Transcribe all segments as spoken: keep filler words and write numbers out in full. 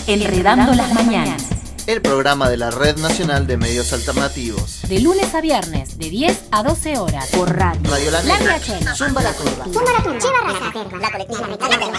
Enredando las Mañanas. El programa de la Red Nacional de Medios Alternativos. De lunes a viernes, de diez a doce horas. Por radio. Radio La Negra. La Chela. Zumba la Turba. Zumba la Turba. Chiva Raza. La Colectiva.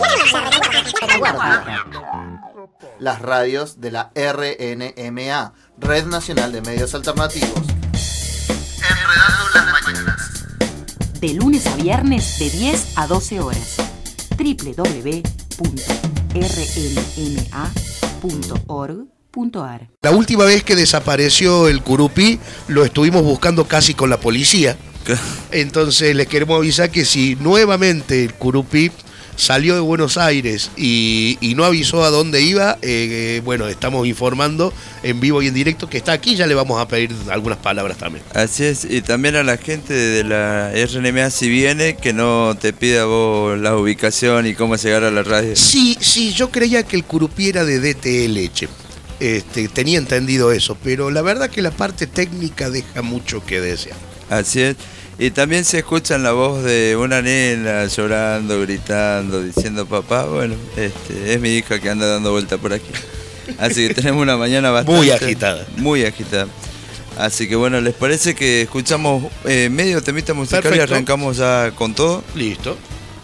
Las radios de la R N M A, Red Nacional de Medios Alternativos. Enredando las Mañanas. De lunes a viernes, de diez a doce horas. doble u doble u doble u punto r n m a punto org punto a r. La última vez que desapareció el Curupí lo estuvimos buscando casi con la policía. Entonces les queremos avisar que si nuevamente el Curupí salió de Buenos Aires y, y no avisó a dónde iba, eh, bueno, estamos informando en vivo y en directo que está aquí. Ya le vamos a pedir algunas palabras también. Así es, y también a la gente de la R N M A, si viene, que no te pida vos la ubicación y cómo llegar a la radio. Sí, sí, yo creía que el Curupí era de D T L, che. Este, tenía entendido eso, pero la verdad que la parte técnica deja mucho que desear. Así es. Y también se escucha la voz de una nena llorando, gritando, diciendo papá. Bueno, este, es mi hija que anda dando vuelta por aquí. Así que tenemos una mañana bastante... Muy agitada. Muy agitada. Así que bueno, ¿les parece que escuchamos eh, medio temita musical? Perfecto. Y arrancamos ya con todo? Listo.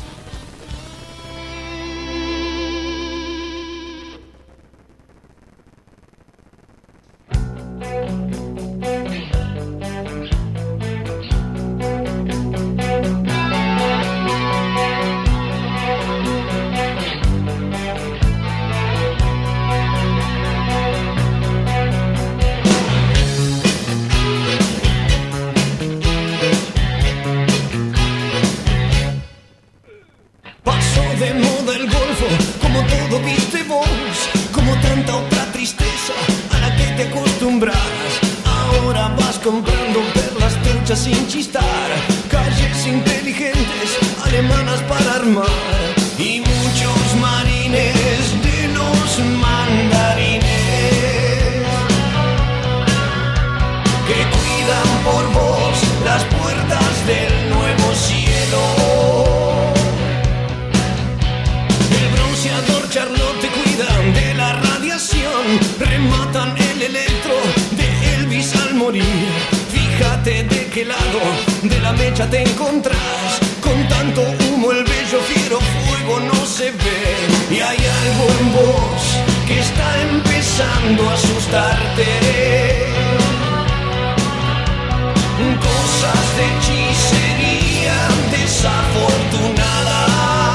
Sin chistar, calles inteligentes, alemanas para armar y muchos marines de los mandarines que cuidan por vos las puertas del nuevo cielo. El bronceador Charlotte te cuidan de la radiación, rematan el electro de Elvis al morir. Fíjate de qué lado de la mecha te encontrás. Con tanto humo el bello fiero fuego no se ve. Y hay algo en vos que está empezando a asustarte. Cosas de hechicería desafortunada.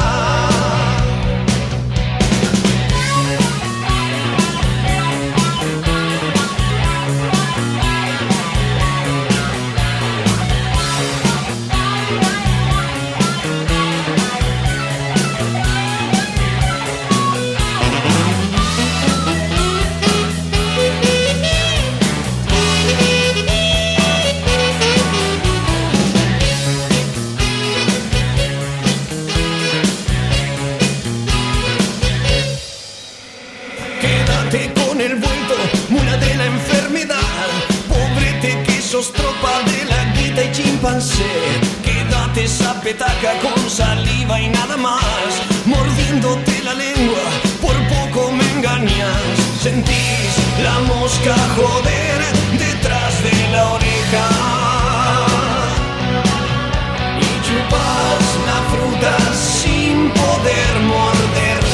Tropa de la guita y chimpancé, quédate esa petaca con saliva y nada más, mordiéndote la lengua, por poco me engañas. Sentís la mosca joder detrás de la oreja y chupas la fruta sin poder morderla.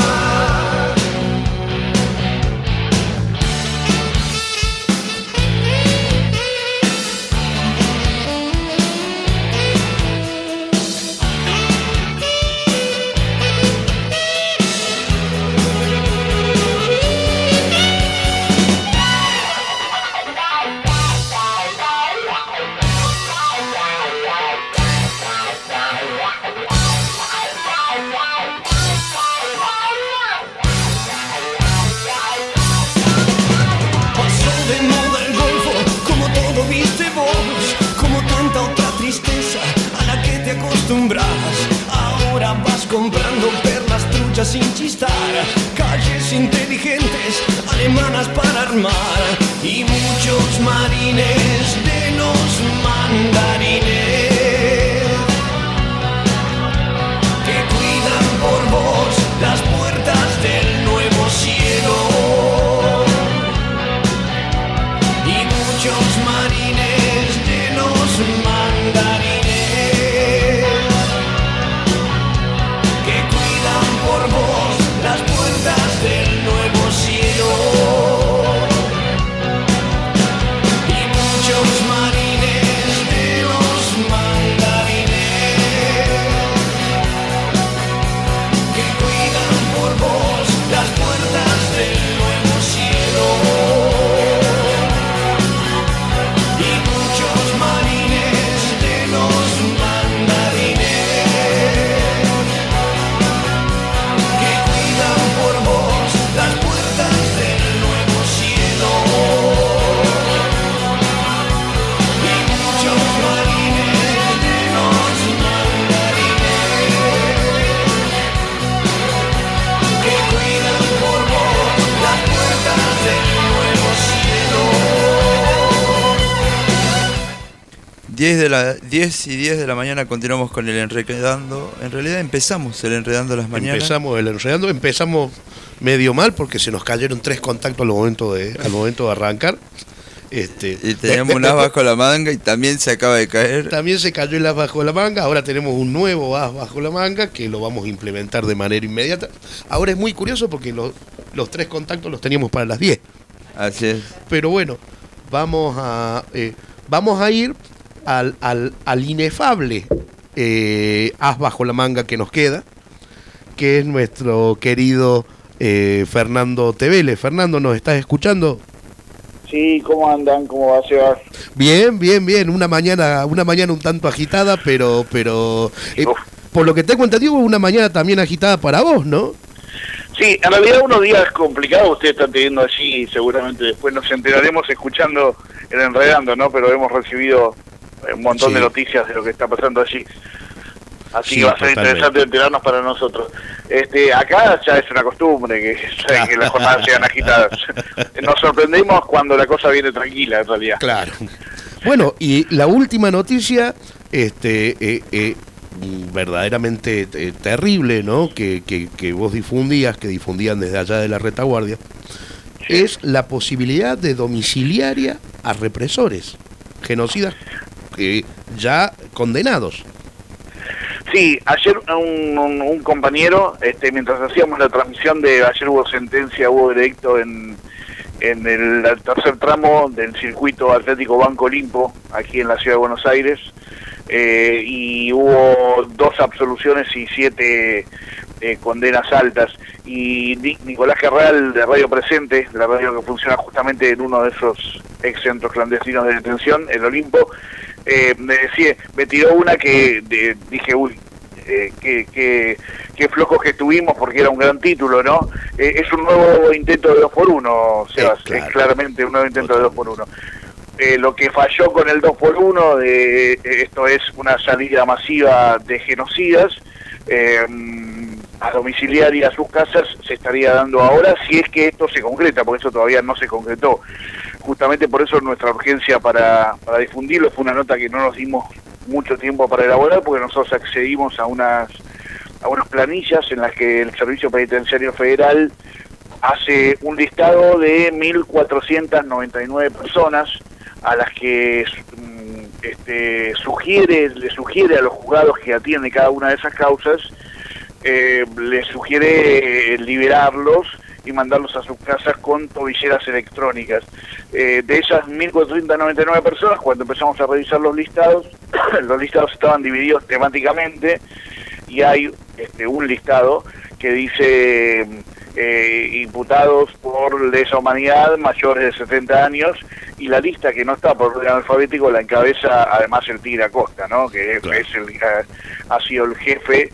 Ahora vas comprando perlas truchas sin chistar, calles inteligentes, alemanas para armar y muchos marines de los mandarines que cuidan por vos las puertas del nuevo cielo. diez de la diez y diez de la mañana continuamos con el Enredando. En realidad empezamos el Enredando las mañanas. Empezamos el Enredando, empezamos medio mal porque se nos cayeron tres contactos al momento de, al momento de arrancar. Este, y teníamos un as bajo la manga y también se acaba de caer. También se cayó el as bajo la manga, ahora tenemos un nuevo as bajo la manga que lo vamos a implementar de manera inmediata. Ahora es muy curioso porque los, los tres contactos los teníamos para las diez. Así es. Pero bueno, vamos a, eh, vamos a ir al, al, al inefable eh, as bajo la manga que nos queda, que es nuestro querido eh, Fernando Tevele. Fernando, ¿nos estás escuchando? Sí, ¿cómo andan? ¿Cómo va a ser? Bien, bien, bien. Una mañana, una mañana un tanto agitada, pero, pero eh, por lo que tengo entendido, una mañana también agitada para vos, ¿no? Sí, en realidad unos días complicados ustedes están teniendo allí y seguramente después nos enteraremos escuchando el Enredando, ¿no? Pero hemos recibido un montón Sí. de noticias de lo que está pasando allí. Así Sí, que va a ser totalmente. interesante enterarnos para nosotros. Este, acá ya es una costumbre que, que las jornadas sean agitadas. Nos sorprendemos cuando la cosa viene tranquila, en realidad. Claro. Bueno, y la última noticia, este, eh, eh, verdaderamente eh, terrible, ¿no? Que, que, que vos difundías, que difundían desde allá de la retaguardia, es la posibilidad de domiciliaria a represores, genocidas eh, ya condenados. Sí, ayer un, un, un compañero, este, mientras hacíamos la transmisión de ayer hubo sentencia, hubo veredicto en, en el tercer tramo del circuito Atlético Banco Olimpo, aquí en la ciudad de Buenos Aires, eh, y hubo dos absoluciones y siete eh, condenas altas. Y Ni- Nicolás Carral, de Radio Presente, la radio que funciona justamente en uno de esos ex centros clandestinos de detención, el Olimpo, eh, me decía, me tiró una que de, dije, uy, eh, qué, qué, qué flojos que estuvimos porque era un gran título, ¿no? Eh, es un nuevo intento de dos por uno, Sebas, Eh, claro. es claramente un nuevo intento de dos por uno. Eh, lo que falló con el dos por uno, de, eh, esto es una salida masiva de genocidas, eh, a domiciliaria a sus casas, se estaría dando ahora si es que esto se concreta, porque eso todavía no se concretó. Justamente por eso nuestra urgencia para, para difundirlo, fue una nota que no nos dimos mucho tiempo para elaborar, porque nosotros accedimos a unas, a unas planillas en las que el Servicio Penitenciario Federal hace un listado de mil cuatrocientas noventa y nueve personas a las que mm, este, sugiere, le sugiere a los juzgados que atienden cada una de esas causas, eh, les sugiere eh, liberarlos y mandarlos a sus casas con tobilleras electrónicas. Eh, de esas mil cuatrocientas noventa y nueve personas, cuando empezamos a revisar los listados, los listados estaban divididos temáticamente y hay este, un listado que dice eh, imputados por lesa humanidad mayores de setenta años, y la lista que no está por orden alfabético la encabeza además el Tigre Acosta, ¿no? Que Claro. es el, ha sido el jefe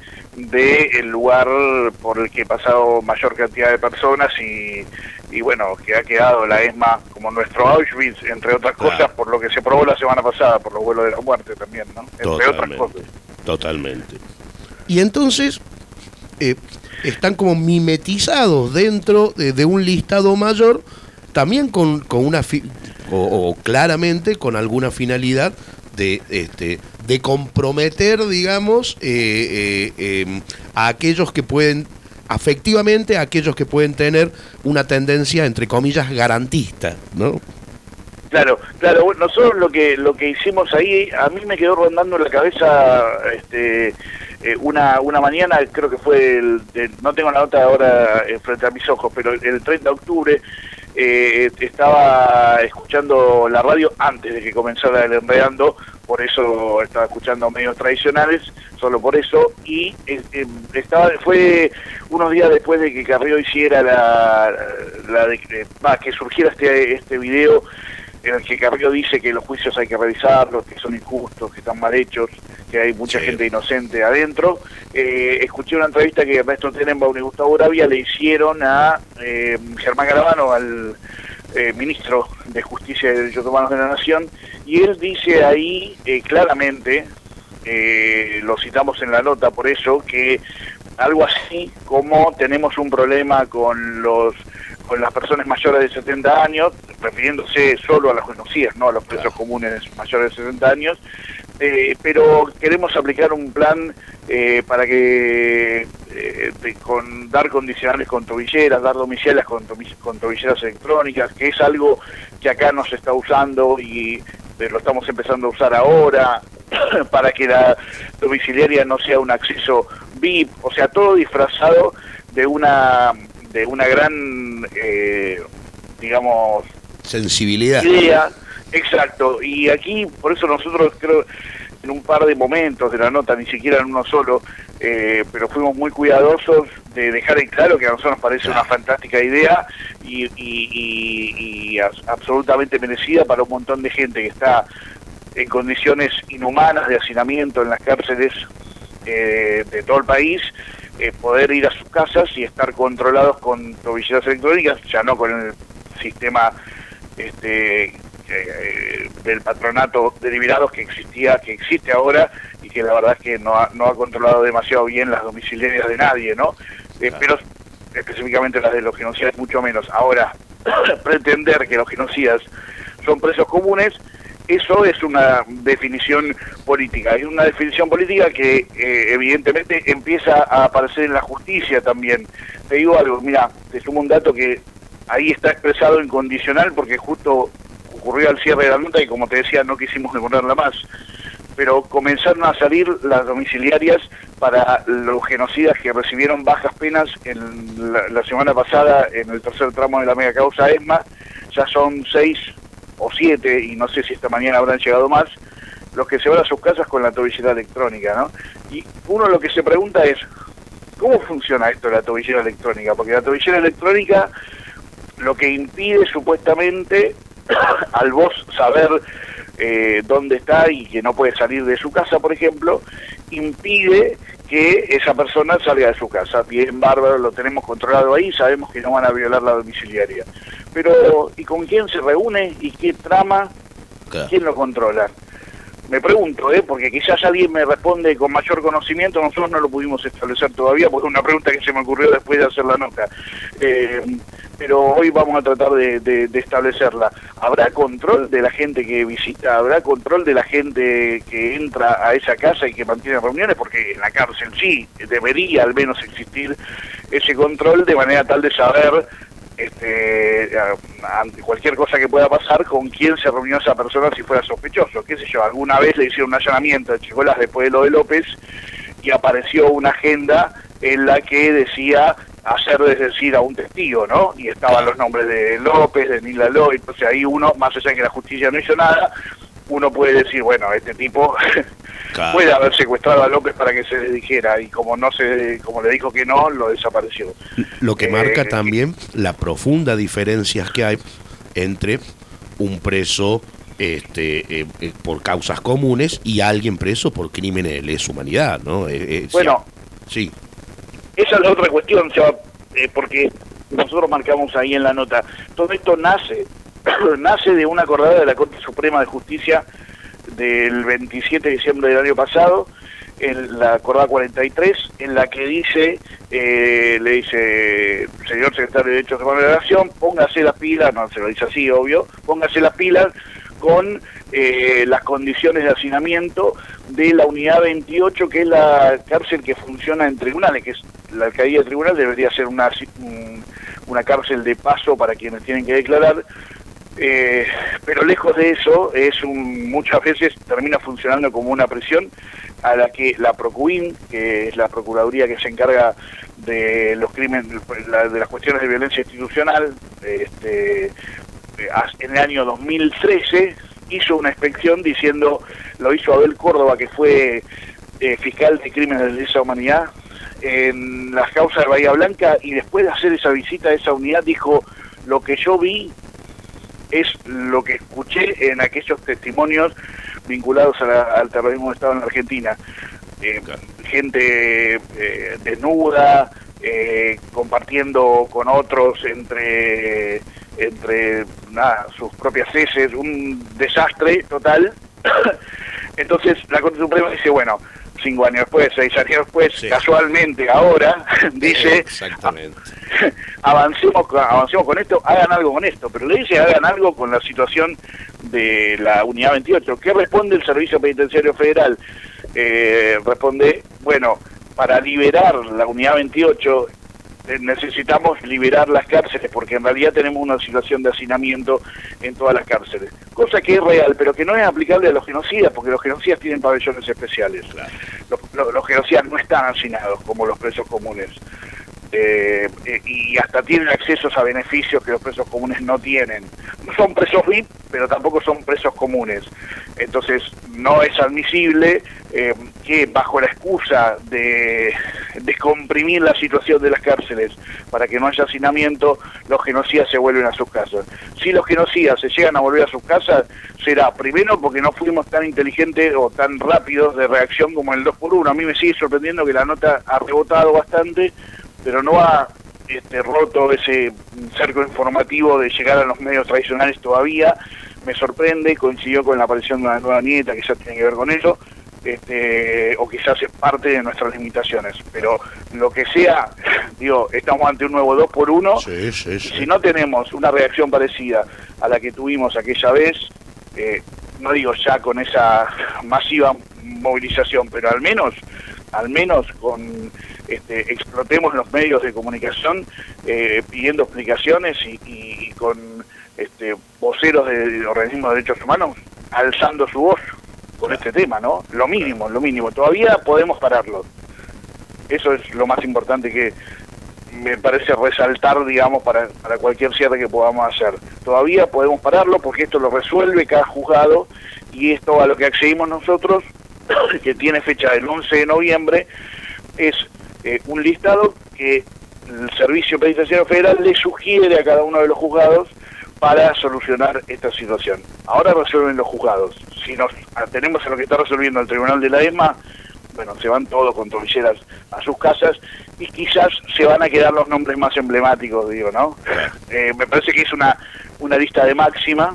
del lugar por el que ha pasado mayor cantidad de personas y, y bueno, que ha quedado la ESMA como nuestro Auschwitz, entre otras Claro. cosas, por lo que se probó la semana pasada, por los vuelos de la muerte también, ¿no? Entre otras Totalmente, cosas. totalmente. Y entonces eh, están como mimetizados dentro de, de un listado mayor, también con, con una fi- o, o claramente con alguna finalidad de este de comprometer, digamos, eh, eh, eh, a aquellos que pueden, afectivamente, a aquellos que pueden tener una tendencia, entre comillas, garantista, ¿no? Claro, claro, bueno, nosotros lo que lo que hicimos ahí, a mí me quedó rondando en la cabeza este eh, una una mañana, creo que fue el, el- no tengo la nota ahora eh, frente a mis ojos, pero el, el treinta de octubre eh, estaba escuchando la radio antes de que comenzara el Enredando, por eso estaba escuchando medios tradicionales, solo por eso, y eh, eh, estaba fue unos días después de que Carrió hiciera la, la de, eh, va, que surgiera este este video en el que Carrió dice que los juicios hay que revisarlos, que son injustos, que están mal hechos, que hay mucha Sí. gente inocente adentro. Eh, escuché una entrevista que Ernesto Tenenbaum y Gustavo Gravia le hicieron a eh, Germán Garabano, al eh, ministro de Justicia y Derechos Humanos de la Nación, y él dice ahí eh, claramente, eh, lo citamos en la nota por eso, que algo así como tenemos un problema con los con las personas mayores de setenta años, refiriéndose solo a las conocidas, no a los presos comunes mayores de setenta años, eh, pero queremos aplicar un plan eh, para que eh, de, con dar condicionales con tobilleras, dar domiciliarias con, con tobilleras electrónicas, que es algo que acá no se está usando y eh, lo estamos empezando a usar ahora, para que la domiciliaria no sea un acceso V I P, o sea, todo disfrazado de una de una gran, eh, digamos, sensibilidad. Idea, exacto. Y aquí, por eso nosotros creo, en un par de momentos de la nota, ni siquiera en uno solo, eh, pero fuimos muy cuidadosos de dejar en claro que a nosotros nos parece una fantástica idea y, y, y, y as- absolutamente merecida para un montón de gente que está en condiciones inhumanas de hacinamiento en las cárceles eh, de todo el país, eh, poder ir a sus casas y estar controlados con tobilleras electrónicas, ya no con el sistema este eh, del patronato de liberados que existía, que existe ahora y que la verdad es que no ha, no ha controlado demasiado bien las domiciliarias de nadie, ¿no? Eh, pero específicamente las de los genocidas mucho menos. Ahora, pretender que los genocidas son presos comunes, eso es una definición política, y una definición política que eh, evidentemente empieza a aparecer en la justicia también. Te digo algo, mira, te sumo un dato que ahí está expresado en condicional porque justo ocurrió al cierre de la nota y como te decía no quisimos demorarla más, pero comenzaron a salir las domiciliarias para los genocidas que recibieron bajas penas en la, la semana pasada en el tercer tramo de la mega causa ESMA. Ya son seis o siete, y no sé si esta mañana habrán llegado más, los que se van a sus casas con la tobillera electrónica, ¿no? Y uno lo que se pregunta es, ¿cómo funciona esto de la tobillera electrónica? Porque la tobillera electrónica lo que impide supuestamente al vos saber eh, dónde está y que no puede salir de su casa, por ejemplo, impide que esa persona salga de su casa. Bien, bárbaro, lo tenemos controlado ahí, sabemos que no van a violar la domiciliaria. Pero, ¿y con quién se reúne? ¿Y qué trama? Claro. ¿Quién lo controla? Me pregunto, ¿eh? Porque quizás alguien me responde con mayor conocimiento, nosotros no lo pudimos establecer todavía, porque es una pregunta que se me ocurrió después de hacer la nota. Eh, pero hoy vamos a tratar de, de, de establecerla. ¿Habrá control de la gente que visita? ¿Habrá control de la gente que entra a esa casa y que mantiene reuniones? Porque en la cárcel sí, debería al menos existir ese control de manera tal de saber, este, ante cualquier cosa que pueda pasar, con quién se reunió esa persona si fuera sospechoso. Qué sé yo, alguna vez le hicieron un allanamiento a Chicolás después de lo de López y apareció una agenda en la que decía hacer desdecir a un testigo, ¿no? Y estaban los nombres de López, de Nila Loy, entonces ahí uno, más allá de que la justicia no hizo nada, uno puede decir, bueno, este tipo claro. puede haber secuestrado a López para que se le dijera, y como no se, como le dijo que no, lo desapareció. Lo que eh, marca también la profunda diferencia que hay entre un preso este, eh, eh, por causas comunes y alguien preso por crímenes de lesa humanidad, ¿no? Eh, eh, bueno, sí. Esa es la otra cuestión, Chava, eh, porque nosotros marcamos ahí en la nota, todo esto nace nace de una acordada de la Corte Suprema de Justicia del veintisiete de diciembre del año pasado, en la acordada cuarenta y tres, en la que dice, eh, le dice, señor secretario de Derechos Humanos de la Nación, póngase las pilas, no se lo dice así, obvio, póngase las pilas con eh, las condiciones de hacinamiento de la unidad veintiocho, que es la cárcel que funciona en tribunales, que es la alcaldía de tribunal, debería ser una, una cárcel de paso para quienes tienen que declarar, eh, pero lejos de eso, es un, muchas veces termina funcionando como una prisión a la que la Procuin, que es la Procuraduría que se encarga de los crímenes, de las cuestiones de violencia institucional, este, en el año dos mil trece hizo una inspección diciendo, lo hizo Abel Córdoba, que fue eh, fiscal de crímenes de lesa humanidad en las causas de Bahía Blanca, y después de hacer esa visita a esa unidad dijo, lo que yo vi es lo que escuché en aquellos testimonios vinculados a la, al terrorismo de Estado en la Argentina. Eh, gente eh, desnuda, eh, compartiendo con otros entre entre nada, sus propias heces, un desastre total. Entonces la Corte Suprema dice, bueno, cinco años después, seis años después, Sí. casualmente ahora, dice, Exactamente. avancemos, con- avancemos con esto, hagan algo con esto, pero le dice hagan algo con la situación de la Unidad veintiocho. ¿Qué responde el Servicio Penitenciario Federal? Eh, responde, bueno, para liberar la Unidad veintiocho eh, necesitamos liberar las cárceles, porque en realidad tenemos una situación de hacinamiento en todas las cárceles, cosa que es real, pero que no es aplicable a los genocidas, porque los genocidas tienen pabellones especiales. Claro. Los, los, los genocidas no están hacinados como los presos comunes. Eh, eh, y hasta tienen accesos a beneficios que los presos comunes no tienen. No son presos V I P, pero tampoco son presos comunes. Entonces, no es admisible eh, que bajo la excusa de, de comprimir la situación de las cárceles para que no haya hacinamiento, los genocidas se vuelven a sus casas. Si los genocidas se llegan a volver a sus casas, será primero porque no fuimos tan inteligentes o tan rápidos de reacción como el dos por uno. A mí me sigue sorprendiendo que la nota ha rebotado bastante, pero no ha este, roto ese cerco informativo de llegar a los medios tradicionales todavía. Me sorprende, coincidió con la aparición de una nueva nieta que ya tiene que ver con eso, este, o quizás es parte de nuestras limitaciones. Pero lo que sea, digo, estamos ante un nuevo dos por uno. Sí, sí, sí. Si no tenemos una reacción parecida a la que tuvimos aquella vez, eh, no digo ya con esa masiva movilización, pero al menos, al menos con este, explotemos los medios de comunicación eh, pidiendo explicaciones y, y, y con este, voceros de organismos de derechos humanos alzando su voz con este tema, ¿no? Lo mínimo, lo mínimo. Todavía podemos pararlo. Eso es lo más importante que me parece resaltar, digamos, para, para cualquier cierre que podamos hacer. Todavía podemos pararlo porque esto lo resuelve cada juzgado y esto a lo que accedimos nosotros, que tiene fecha del once de noviembre, es eh, un listado que el Servicio Penitenciario Federal le sugiere a cada uno de los juzgados para solucionar esta situación. Ahora resuelven los juzgados. Si nos atenemos a lo que está resolviendo el Tribunal de la E S M A, bueno, se van todos con tobilleras a sus casas y quizás se van a quedar los nombres más emblemáticos, digo, ¿no? Eh, me parece que es una, una lista de máxima,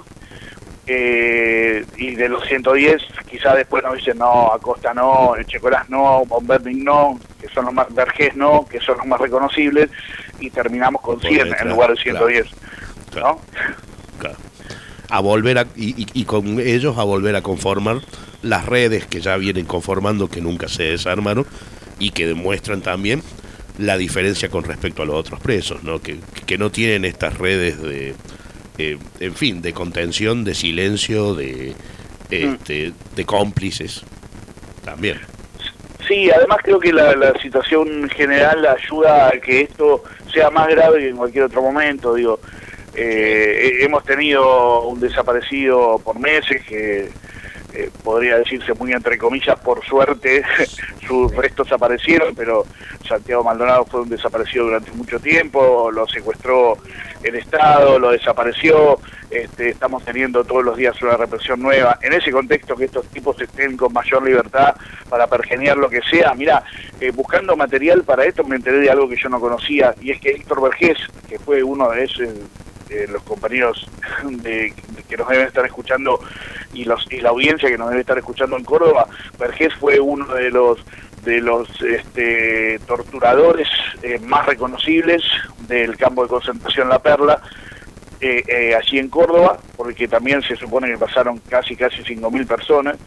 eh, y de los ciento diez quizás después nos dicen no, Acosta no, Checolás no, Bomberning no, que son los más, Vergés no, que son los más reconocibles, y terminamos con cien en lugar de ciento diez, claro, ¿no? Claro. A volver a, y, y, y con ellos a volver a conformar las redes que ya vienen conformando, que nunca se desarmaron y que demuestran también la diferencia con respecto a los otros presos, ¿no? Que, que no tienen estas redes de, eh, en fin, de contención, de silencio, de, este, de cómplices también. Sí, además creo que la, la situación general ayuda a que esto sea más grave que en cualquier otro momento, digo. Eh, hemos tenido un desaparecido por meses que eh, podría decirse muy entre comillas, por suerte sus restos aparecieron, pero Santiago Maldonado fue un desaparecido durante mucho tiempo, lo secuestró el Estado, lo desapareció, este, estamos teniendo todos los días una represión nueva. En ese contexto, que estos tipos estén con mayor libertad para pergeniar lo que sea, mirá, eh, buscando material para esto me enteré de algo que yo no conocía, y es que Héctor Vergés, que fue uno de esos Eh, los compañeros de, de, que nos deben estar escuchando y los y la audiencia que nos debe estar escuchando en Córdoba, Vergés fue uno de los de los este, torturadores eh, más reconocibles del campo de concentración La Perla, eh, eh, allí en Córdoba, porque también se supone que pasaron casi casi cinco mil personas.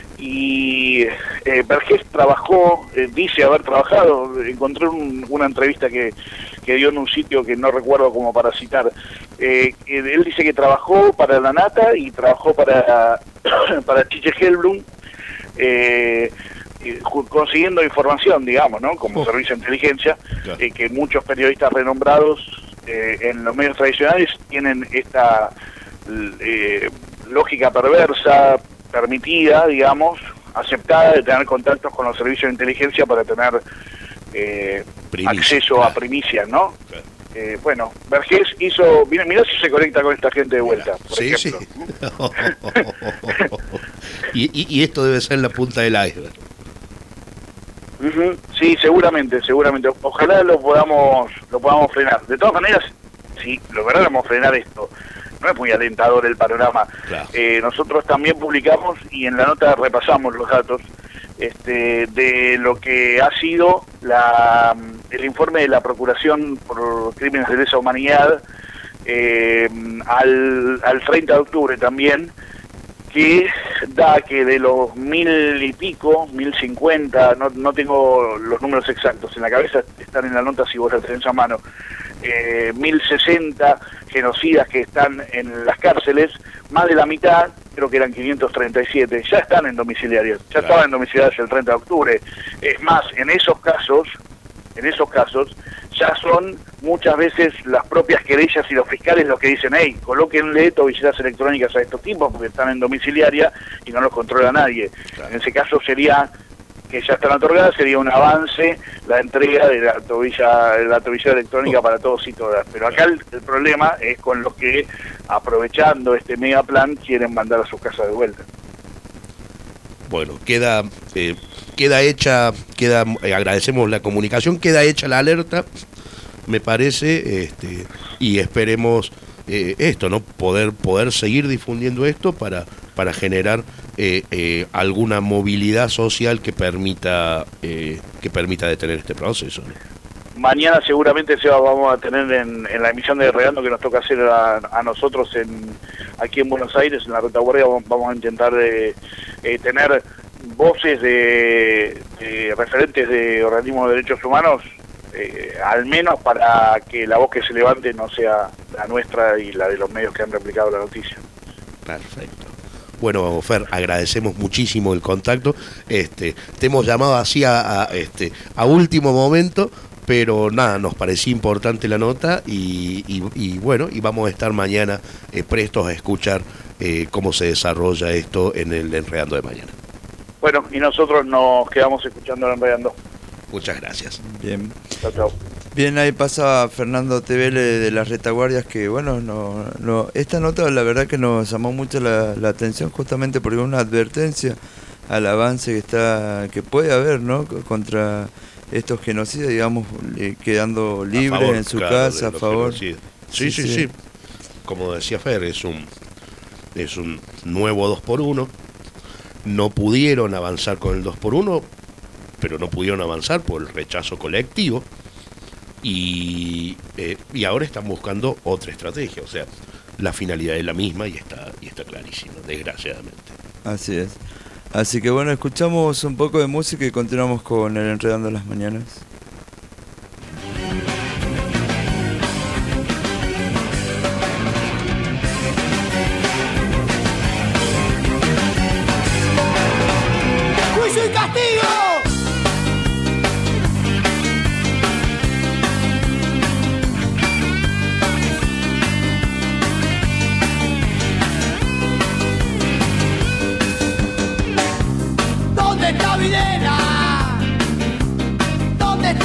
Y eh, Vergés trabajó, eh, dice haber trabajado, encontré un, una entrevista que, que dio en un sitio que no recuerdo como para citar, eh, él dice que trabajó para la Nata y trabajó para, para Chiche Helblum, eh, consiguiendo información, digamos, ¿no? Como oh. servicio de inteligencia, claro. eh, que muchos periodistas renombrados eh, en los medios tradicionales tienen esta eh, lógica perversa, permitida, digamos, aceptada, de tener contactos con los servicios de inteligencia para tener eh, Primicia, acceso claro. a primicias, ¿no? Claro. Eh, bueno, Vergés hizo, mira, mira si se conecta con esta gente de vuelta, por Sí, ejemplo. sí. y, y, y esto debe ser la punta del iceberg. Uh-huh. Sí, seguramente, seguramente. Ojalá lo podamos, lo podamos frenar. De todas maneras, si lográramos frenar esto, no es muy alentador el panorama. Claro. Eh, nosotros también publicamos y en la nota repasamos los datos. este, de lo que ha sido la, el informe de la Procuración por Crímenes de Lesa Humanidad eh, al, al treinta de octubre también, que da que de los mil y pico, mil cincuenta, no, no tengo los números exactos en la cabeza, están en la nota si vos la tenés a mano, eh, mil sesenta genocidas que están en las cárceles, más de la mitad, creo que eran quinientos treinta y siete, ya están en domiciliarios, ya Claro. estaban en domiciliarios el treinta de octubre. Es más, en esos casos, en esos casos, ya son muchas veces las propias querellas y los fiscales los que dicen, hey, colóquenle tobilleras electrónicas a estos tipos porque están en domiciliaria y no los controla nadie. Claro. En ese caso sería, que ya están otorgadas, sería un avance la entrega de la tobilla, la tobillera electrónica para todos y todas. Pero acá el, el problema es con los que, aprovechando este mega plan, quieren mandar a sus casas de vuelta. Bueno, queda eh, queda hecha, queda eh, agradecemos la comunicación, queda hecha la alerta, me parece, este, y esperemos eh, esto, ¿no? Poder poder seguir difundiendo esto para para generar eh, eh, alguna movilidad social que permita eh, que permita detener este proceso, ¿no? Mañana seguramente se va, vamos a tener en, en la emisión de Regando que nos toca hacer a, a nosotros en aquí en Buenos Aires, en la retaguardia, vamos, vamos a intentar de, eh, tener voces de, de referentes de organismos de derechos humanos, eh, al menos para que la voz que se levante no sea la nuestra y la de los medios que han replicado la noticia. Perfecto. Bueno, Fer, agradecemos muchísimo el contacto. Este, te hemos llamado así a, a, este, a último momento, pero nada, nos parecía importante la nota y, y, y bueno, y vamos a estar mañana eh, prestos a escuchar eh, cómo se desarrolla esto en el Enredando de mañana. Bueno, y nosotros nos quedamos escuchando el Enredando. Muchas gracias. Bien. Chao, chao. Bien, ahí pasaba Fernando Tevele de las retaguardias, que bueno, no, no, esta nota la verdad que nos llamó mucho la, la atención, justamente porque es una advertencia al avance que está que puede haber, ¿no?, contra estos genocidas, digamos, eh, quedando libres favor, en su claro, casa, de a los favor. genocidas. Sí, sí, sí, sí. Como decía Fer, es un, es un nuevo dos por uno. No pudieron avanzar con el dos por uno, pero no pudieron avanzar por el rechazo colectivo. Y, eh, y ahora están buscando otra estrategia, o sea, la finalidad es la misma y está, y está clarísimo, desgraciadamente. Así es. Así que bueno, escuchamos un poco de música y continuamos con el Enredando las Mañanas. ¡Juicio y castigo! ¿Dónde está Videla? ¿Dónde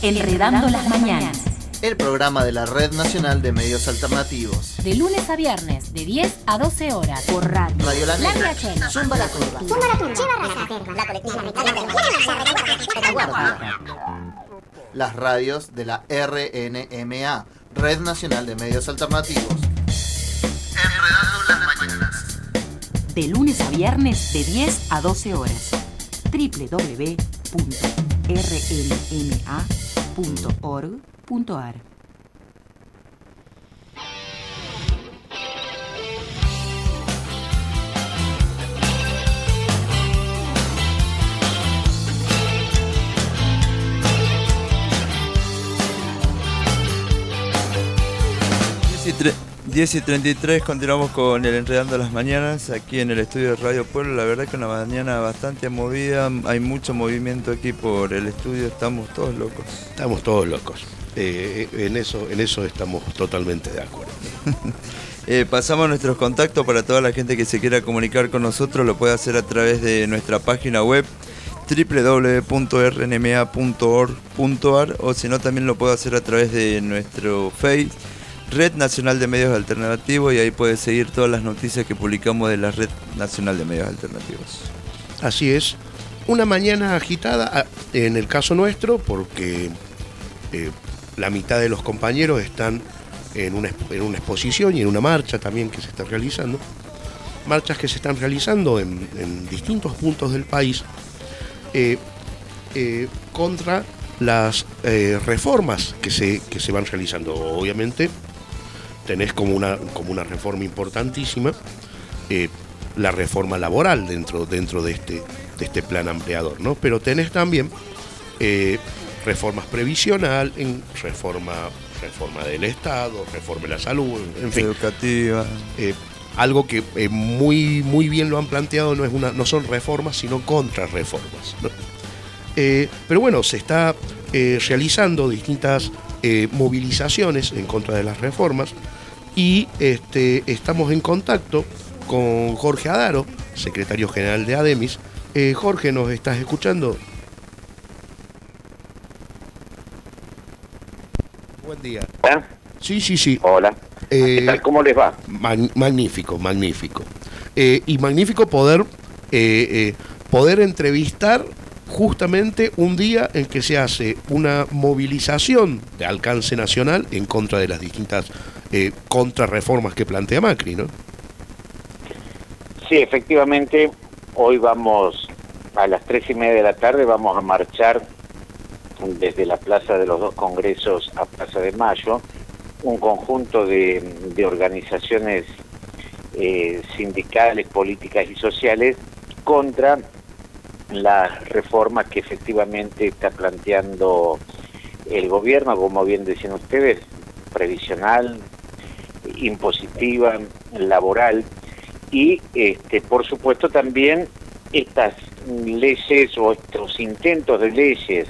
Enredando las mañanas. El programa de la Red Nacional de Medios Alternativos. De lunes a viernes, de diez a doce horas. Por radio. Radio La La Negra. Riachuelo. Zumba la Turba. Zumba la Turba. Chiva Raza. La colectiva. Las radios de la R N M A, Red Nacional de Medios Alternativos. Enredando las mañanas. De lunes a viernes, de diez a doce horas. doble u doble u doble u punto r n m a punto org punto a r. diez y treinta y tres, continuamos con el Enredando las Mañanas aquí en el estudio de Radio Pueblo. La verdad que una mañana bastante movida, hay mucho movimiento aquí por el estudio, estamos todos locos. Estamos todos locos. Eh, en eso, en eso estamos totalmente de acuerdo. eh, pasamos nuestros contactos para toda la gente que se quiera comunicar con nosotros, lo puede hacer a través de nuestra página web doble u doble u doble u punto r n m a punto org punto a r o si no también lo puede hacer a través de nuestro Face, Red Nacional de Medios Alternativos, y ahí puede seguir todas las noticias que publicamos de la Red Nacional de Medios Alternativos. Así es, una mañana agitada en el caso nuestro porque eh, la mitad de los compañeros están en una, en una exposición y en una marcha también que se está realizando. Marchas que se están realizando en, en distintos puntos del país eh, eh, contra las eh, reformas que se, que se van realizando. Obviamente tenés como una, como una reforma importantísima eh, la reforma laboral dentro, dentro de, este, de este plan ampliador, ¿no? Pero tenés también eh, reformas previsional, en reforma, reforma del Estado, reforma de la salud, en fin. Educativa. Eh, algo que eh, muy, muy bien lo han planteado, no, es una, no son reformas, sino contrarreformas, ¿no? Eh, pero bueno, se está eh, realizando distintas eh, movilizaciones en contra de las reformas y este, estamos en contacto con Jorge Adaro, secretario general de ADEMIS. Eh, Jorge, ¿nos estás escuchando? Buen día. ¿Eh? Sí, sí, sí. Hola. Eh, ¿Qué tal? ¿Cómo les va? Mag- magnífico, magnífico. Eh, y magnífico poder, eh, eh, poder entrevistar justamente un día en que se hace una movilización de alcance nacional en contra de las distintas eh, contrarreformas que plantea Macri, ¿no? Sí, efectivamente, hoy vamos a las tres y media de la tarde, vamos a marchar desde la Plaza de los Dos Congresos a Plaza de Mayo, un conjunto de, de organizaciones eh, sindicales, políticas y sociales contra las reformas que efectivamente está planteando el gobierno, como bien decían ustedes, previsional, impositiva, laboral, y este, por supuesto también estas leyes o estos intentos de leyes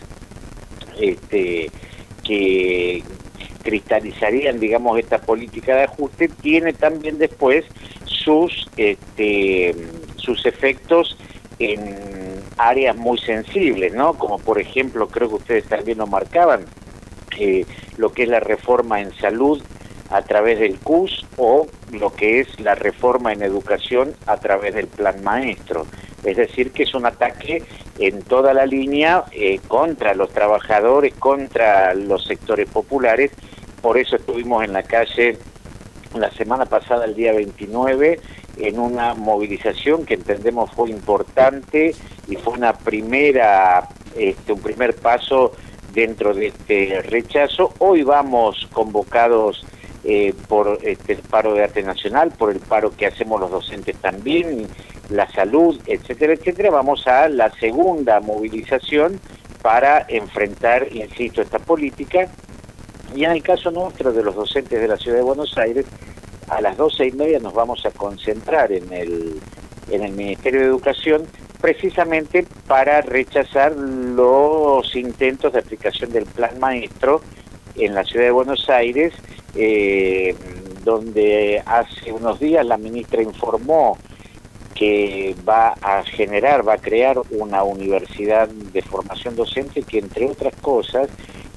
este, que cristalizarían, digamos, esta política de ajuste, tiene también después sus este, sus efectos en áreas muy sensibles, ¿no? Como por ejemplo, creo que ustedes también lo marcaban, eh, lo que es la reforma en salud a través del C U S o lo que es la reforma en educación a través del Plan Maestro. Es decir, que es un ataque en toda la línea eh, contra los trabajadores, contra los sectores populares. Por eso estuvimos en la calle la semana pasada, el día veintinueve, en una movilización que entendemos fue importante y fue una primera, este, un primer paso dentro de este rechazo. Hoy vamos convocados eh, por este, el paro de arte nacional, por el paro que hacemos los docentes también, la salud, etcétera, etcétera. Vamos a la segunda movilización para enfrentar, insisto, esta política. Y en el caso nuestro de los docentes de la Ciudad de Buenos Aires, a las doce y media nos vamos a concentrar en el, en el Ministerio de Educación, precisamente para rechazar los intentos de aplicación del Plan Maestro en la Ciudad de Buenos Aires, eh, donde hace unos días la ministra informó que va a generar, va a crear una universidad de formación docente que, entre otras cosas,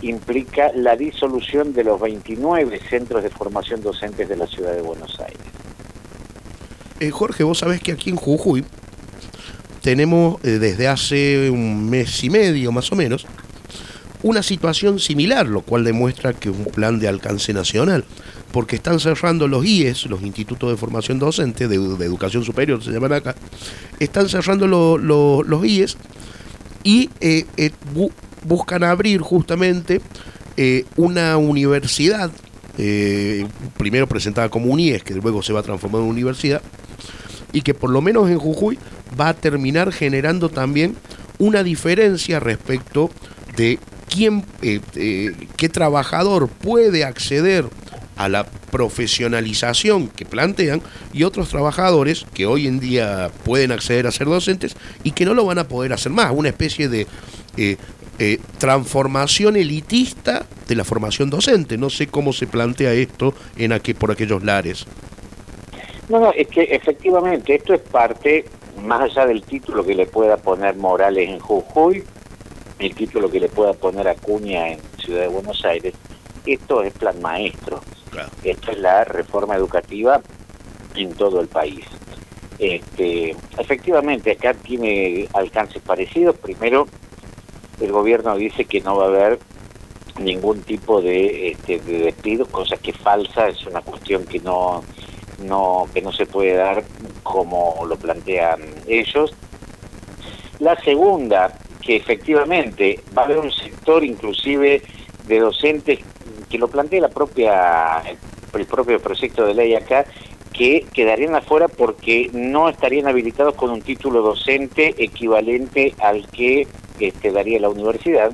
implica la disolución de los veintinueve centros de formación docentes de la ciudad de Buenos Aires. Eh, Jorge, vos sabés que aquí en Jujuy tenemos eh, desde hace un mes y medio más o menos una situación similar, lo cual demuestra que es un plan de alcance nacional, porque están cerrando los I E S, los Institutos de Formación Docente, de, de Educación Superior se llaman acá, están cerrando lo, lo, los I E S y eh, eh, bu buscan abrir justamente eh, una universidad, eh, primero presentada como un I E S, que luego se va a transformar en una universidad, y que por lo menos en Jujuy va a terminar generando también una diferencia respecto de quién, eh, eh, qué trabajador puede acceder a la profesionalización que plantean y otros trabajadores que hoy en día pueden acceder a ser docentes y que no lo van a poder hacer más, una especie de eh, eh, transformación elitista de la formación docente. No sé cómo se plantea esto en aqu- por aquellos lares. No, no, es que efectivamente esto es parte, más allá del título que le pueda poner Morales en Jujuy, el título que le pueda poner Acuña en Ciudad de Buenos Aires, esto es plan maestro. Claro. Esto es la reforma educativa en todo el país. Este, efectivamente, acá tiene alcances parecidos. Primero, el gobierno dice que no va a haber ningún tipo de, este, de despido, cosa que es falsa, es una cuestión que no, no, que no se puede dar como lo plantean ellos. La segunda, que efectivamente va a haber un sector inclusive de docentes que lo plantea la propia el propio proyecto de ley acá, que quedarían afuera porque no estarían habilitados con un título docente equivalente al que este, daría la universidad.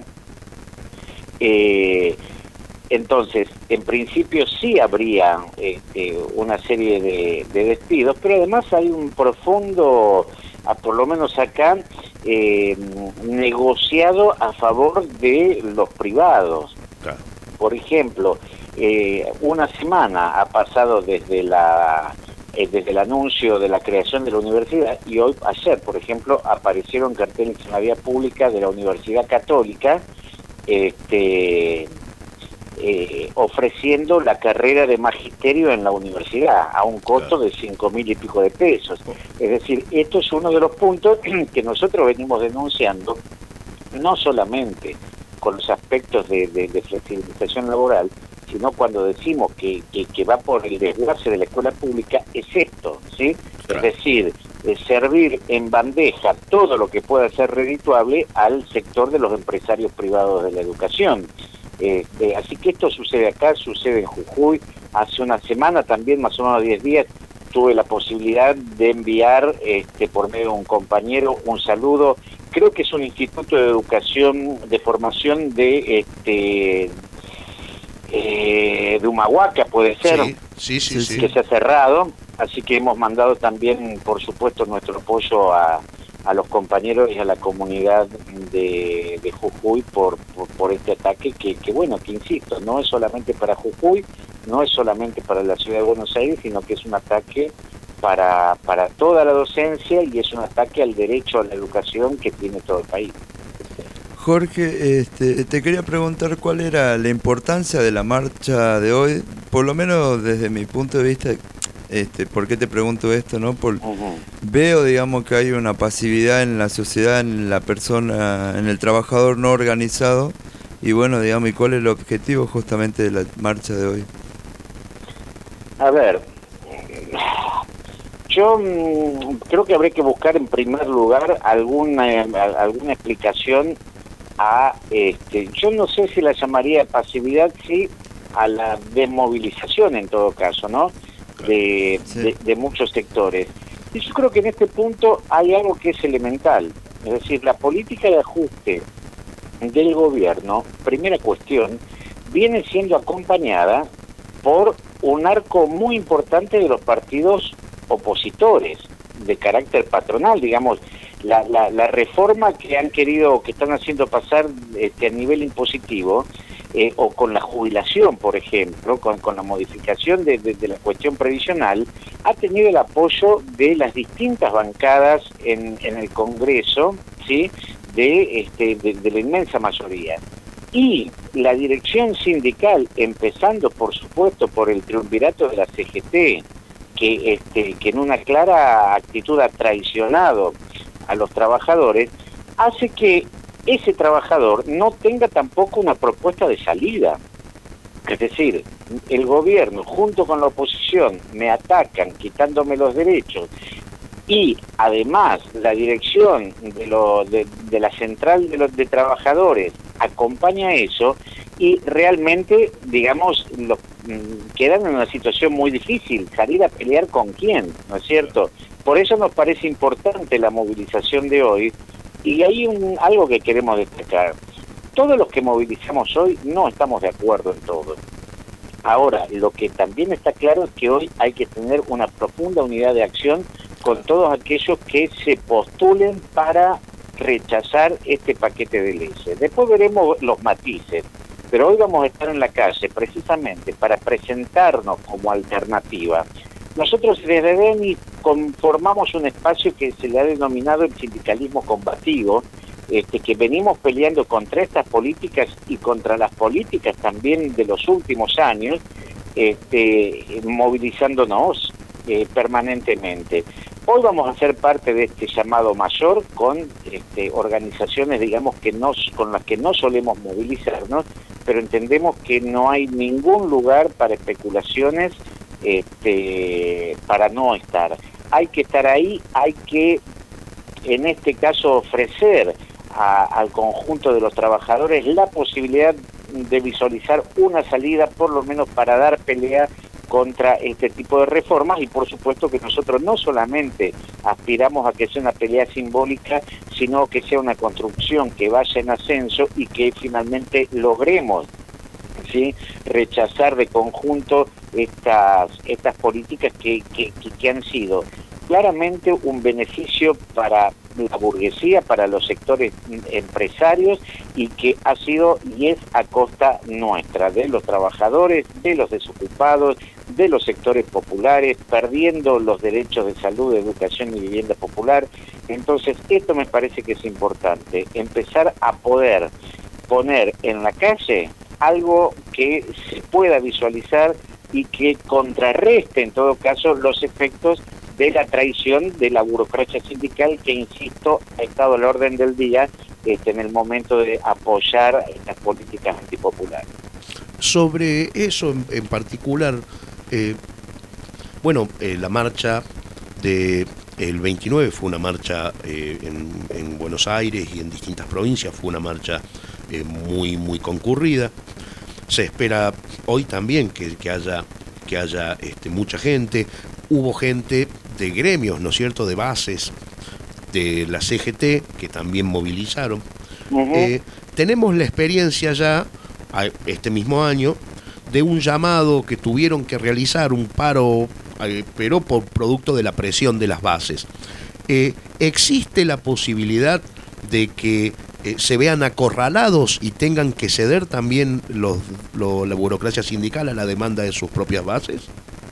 Eh, entonces, en principio sí habría este, una serie de, de despidos, pero además hay un profundo, a, por lo menos acá, eh, negociado a favor de los privados. Claro. Por ejemplo, eh, una semana ha pasado desde la eh, desde el anuncio de la creación de la universidad y hoy, ayer, por ejemplo, aparecieron carteles en la vía pública de la Universidad Católica este, eh, ofreciendo la carrera de magisterio en la universidad a un costo claro. de cinco mil y pico de pesos. Es decir, esto es uno de los puntos que nosotros venimos denunciando, no solamente con los aspectos de, de, de flexibilización laboral, sino cuando decimos que, que, que va por el desguace de la escuela pública, es esto, ¿sí? Claro. Es decir, de servir en bandeja todo lo que pueda ser redituable al sector de los empresarios privados de la educación. Eh, eh, así que esto sucede acá, sucede en Jujuy. Hace una semana también, más o menos diez días, tuve la posibilidad de enviar este, por medio de un compañero un saludo. Creo que es un instituto de educación, de formación de este eh, de Humahuaca, puede ser, sí, sí, sí, que sí. se ha cerrado. Así que hemos mandado también, por supuesto, nuestro apoyo a, a los compañeros y a la comunidad de, de Jujuy por, por, por este ataque que, que, bueno, que insisto, no es solamente para Jujuy, no es solamente para la ciudad de Buenos Aires, sino que es un ataque para, para toda la docencia y es un ataque al derecho a la educación que tiene todo el país. Jorge, este, te quería preguntar cuál era la importancia de la marcha de hoy, por lo menos desde mi punto de vista. Este, ¿por qué te pregunto esto, no? Por, uh-huh. Veo, digamos, que hay una pasividad en la sociedad, en la persona, en el trabajador no organizado, y bueno, digamos, ¿y cuál es el objetivo justamente de la marcha de hoy? A ver, yo mmm, creo que habría que buscar en primer lugar alguna alguna explicación a, este, yo no sé si la llamaría pasividad, sí, a la desmovilización en todo caso, ¿no? De, sí. de, de muchos sectores. Y yo creo que en este punto hay algo que es elemental, es decir, la política de ajuste del gobierno, primera cuestión, viene siendo acompañada por un arco muy importante de los partidos opositores, de carácter patronal, digamos, la, la, la reforma que han querido, que están haciendo pasar este, a nivel impositivo, Eh, o con la jubilación, por ejemplo, con, con la modificación de, de, de la cuestión previsional, ha tenido el apoyo de las distintas bancadas en, en el Congreso, ¿sí? de, este, de, de la inmensa mayoría. y la dirección sindical, empezando por supuesto por el triunvirato de la C G T, que, este, que en una clara actitud ha traicionado a los trabajadores, hace que ese trabajador no tenga tampoco una propuesta de salida. Es decir, el gobierno junto con la oposición me atacan quitándome los derechos, y además la dirección de, lo, de, de la central de los de trabajadores acompaña eso, y realmente, digamos, lo, quedan en una situación muy difícil, salir a pelear con quién, ¿no es cierto? Por eso nos parece importante la movilización de hoy, y hay un, algo que queremos destacar. Todos los que movilizamos hoy no estamos de acuerdo en todo. Ahora, lo que también está claro es que hoy hay que tener una profunda unidad de acción con todos aquellos que se postulen para rechazar este paquete de leyes. Después veremos los matices, pero hoy vamos a estar en la calle precisamente para presentarnos como alternativa. Nosotros desde DENI conformamos un espacio que se le ha denominado el sindicalismo combativo, este, que venimos peleando contra estas políticas y contra las políticas también de los últimos años, este, movilizándonos eh, permanentemente. Hoy vamos a ser parte de este llamado mayor con este, organizaciones, digamos, que no, con las que no solemos movilizarnos, pero entendemos que no hay ningún lugar para especulaciones, este, para no estar. Hay que estar ahí, hay que, en este caso, ofrecer a, al conjunto de los trabajadores la posibilidad de visualizar una salida, por lo menos para dar pelea contra este tipo de reformas, y por supuesto que nosotros no solamente aspiramos a que sea una pelea simbólica, sino que sea una construcción que vaya en ascenso y que finalmente logremos, ¿sí?, rechazar de conjunto estas estas políticas que, que, que, que han sido claramente un beneficio para la burguesía, para los sectores empresarios, y que ha sido y es a costa nuestra, de los trabajadores, de los desocupados, de los sectores populares, perdiendo los derechos de salud, de educación y vivienda popular. Entonces, esto me parece que es importante, empezar a poder poner en la calle algo que se pueda visualizar y que contrarreste, en todo caso, los efectos de la traición de la burocracia sindical, que, insisto, ha estado al orden del día este, en el momento de apoyar estas políticas antipopulares. Sobre eso en, en particular, eh, bueno, eh, la marcha de el veintinueve fue una marcha eh, en, en Buenos Aires y en distintas provincias, fue una marcha eh, muy, muy concurrida. Se espera hoy también que, que haya, que haya este, mucha gente. Hubo gente de gremios, ¿no es cierto?, de bases de la C G T que también movilizaron. Uh-huh. Eh, tenemos la experiencia ya, este mismo año, de un llamado que tuvieron que realizar, un paro, eh, pero por producto de la presión de las bases. Eh, ¿Existe la posibilidad de que eh, se vean acorralados y tengan que ceder también los, lo, la burocracia sindical a la demanda de sus propias bases?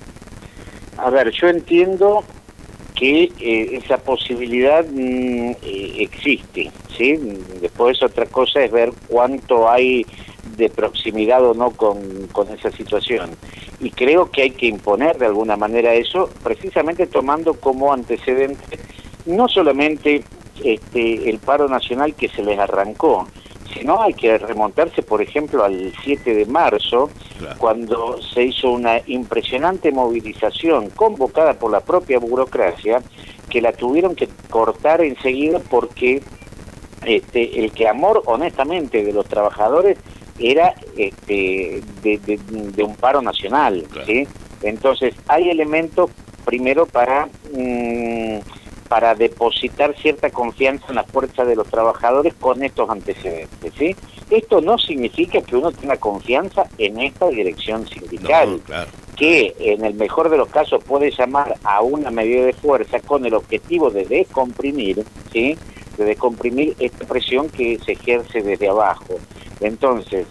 A ver, yo entiendo que eh, esa posibilidad mm, eh, existe, ¿sí? Después otra cosa es ver cuánto hay de proximidad o no con, con esa situación. Y creo que hay que imponer de alguna manera eso, precisamente tomando como antecedente no solamente este, el paro nacional que se les arrancó, sino hay que remontarse, por ejemplo, al siete de marzo, claro, cuando se hizo una impresionante movilización convocada por la propia burocracia, que la tuvieron que cortar enseguida porque este, el clamor, honestamente, de los trabajadores era este, de, de, de un paro nacional, claro, ¿sí? Entonces, hay elementos, primero, para... Mmm, para depositar cierta confianza en la fuerza de los trabajadores con estos antecedentes, ¿sí? Esto no significa que uno tenga confianza en esta dirección sindical, no, claro, que en el mejor de los casos puede llamar a una medida de fuerza con el objetivo de descomprimir, ¿sí?, de descomprimir esta presión que se ejerce desde abajo. Entonces,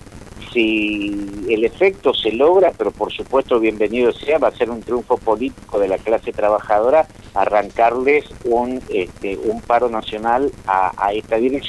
si el efecto se logra, pero por supuesto bienvenido sea, va a ser un triunfo político de la clase trabajadora arrancarles un este, un paro nacional a, a esta dirección,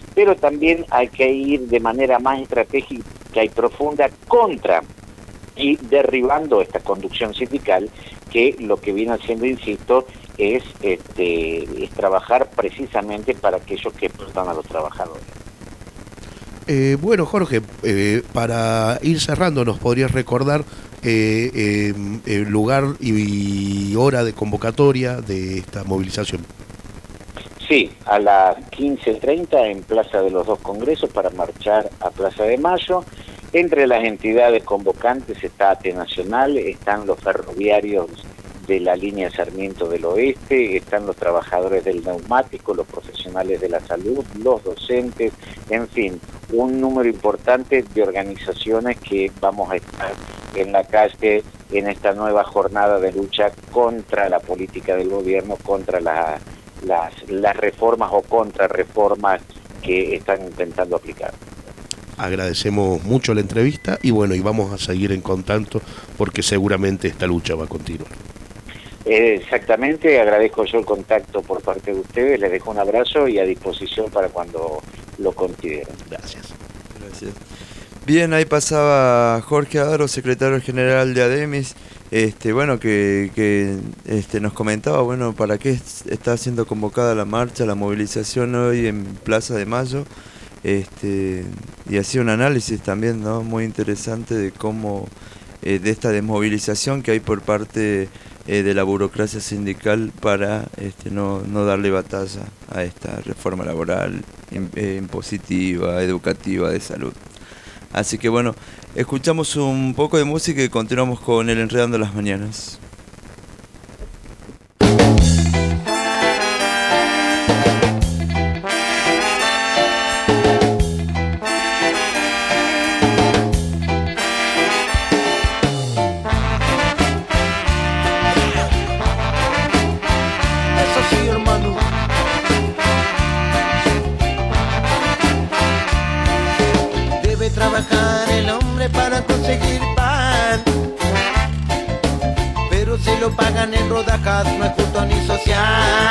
pero también hay que ir de manera más estratégica y profunda contra y derribando esta conducción sindical que lo que viene haciendo, insisto, es, este, es trabajar precisamente para aquellos que explotan a los trabajadores. Eh, bueno, Jorge, eh, para ir cerrando, ¿nos podrías recordar eh, eh, el lugar y hora de convocatoria de esta movilización? Sí, a las quince treinta en Plaza de los Dos Congresos para marchar a Plaza de Mayo. Entre las entidades convocantes está A T E Nacional, están los ferroviarios de la línea Sarmiento del Oeste, están los trabajadores del neumático, los profesionales de la salud, los docentes, en fin, un número importante de organizaciones que vamos a estar en la calle en esta nueva jornada de lucha contra la política del gobierno, contra la, las, las reformas o contrarreformas que están intentando aplicar. Agradecemos mucho la entrevista y bueno, y vamos a seguir en contacto porque seguramente esta lucha va a continuar. Eh, exactamente, agradezco yo el contacto por parte de ustedes, les dejo un abrazo y a disposición para cuando lo consideren. Gracias. Gracias. Bien, ahí pasaba Jorge Adaro, secretario general de ADEMIS, este, bueno, que, que este, nos comentaba, bueno, para qué está siendo convocada la marcha, la movilización hoy en Plaza de Mayo, este, y hacía un análisis también, ¿no?, muy interesante de cómo, eh, de esta desmovilización que hay por parte eh, de la burocracia sindical para este, no, no darle batalla a esta reforma laboral, eh, impositiva, educativa, de salud. Así que bueno, escuchamos un poco de música y continuamos con el Enredando las Mañanas. Trabajar el hombre para conseguir pan, pero se lo pagan en rodajas, no es justo ni social.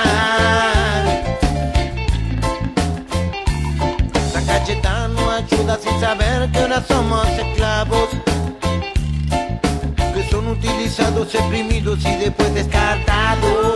San Cayetano ayuda sin saber que ahora somos esclavos, que son utilizados, exprimidos y después descartados.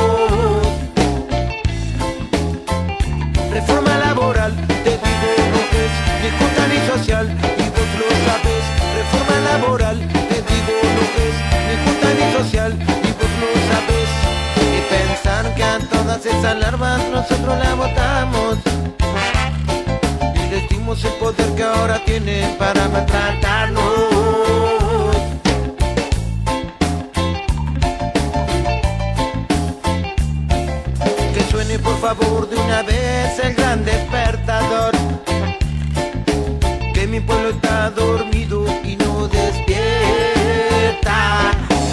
Reforma laboral, te digo, no es ni justa ni social, y vos lo sabés. Reforma laboral, te digo, no es ni justa ni social, y vos lo sabés. Y pensar que a todas esas larvas nosotros la votamos y les dimos el poder que ahora tienen para maltratarnos. Que suene por favor de una vez el gran despertador, que mi pueblo está dormido y no despierta.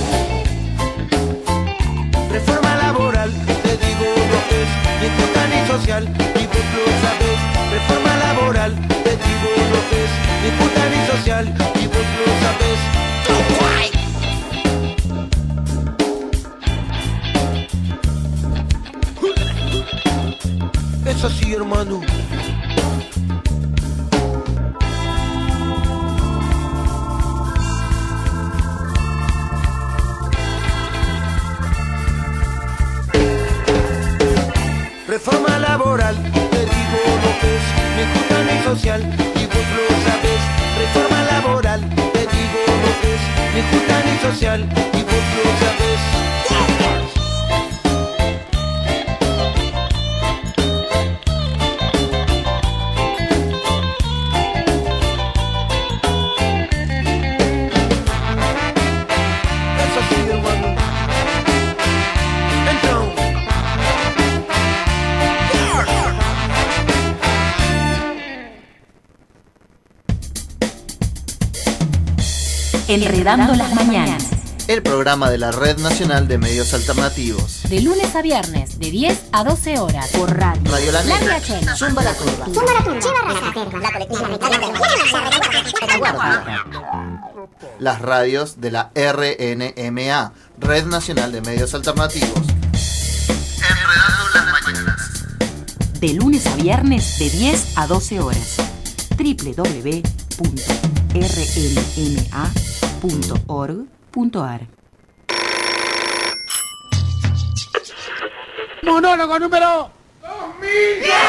Reforma laboral, te digo, no es ni justa ni social, y vos lo sabés. Reforma laboral, te digo, no es ni justa ni social, y vos lo sabés. Es así, hermano. Reforma laboral, te digo, no es ni justa ni social, y vos lo sabés. Reforma laboral, te digo, no es ni justa ni social, y vos lo sabés. Eso sí, hermano. Entonces, Enredando las Mañanas. El programa de la Red Nacional de Medios Alternativos. De lunes a viernes, de diez a doce horas. Por radio. Radio La Negra. La Chena. Zumba la Turba. Zumba la turba. Chiva Raza. La colectiva. Las radios de la R N M A, Red Nacional de Medios Alternativos. Enredando las Mañanas. De lunes a viernes de diez a doce horas. doble u doble u doble u punto r n m a punto org punto a r. Monólogo número dos mil diez.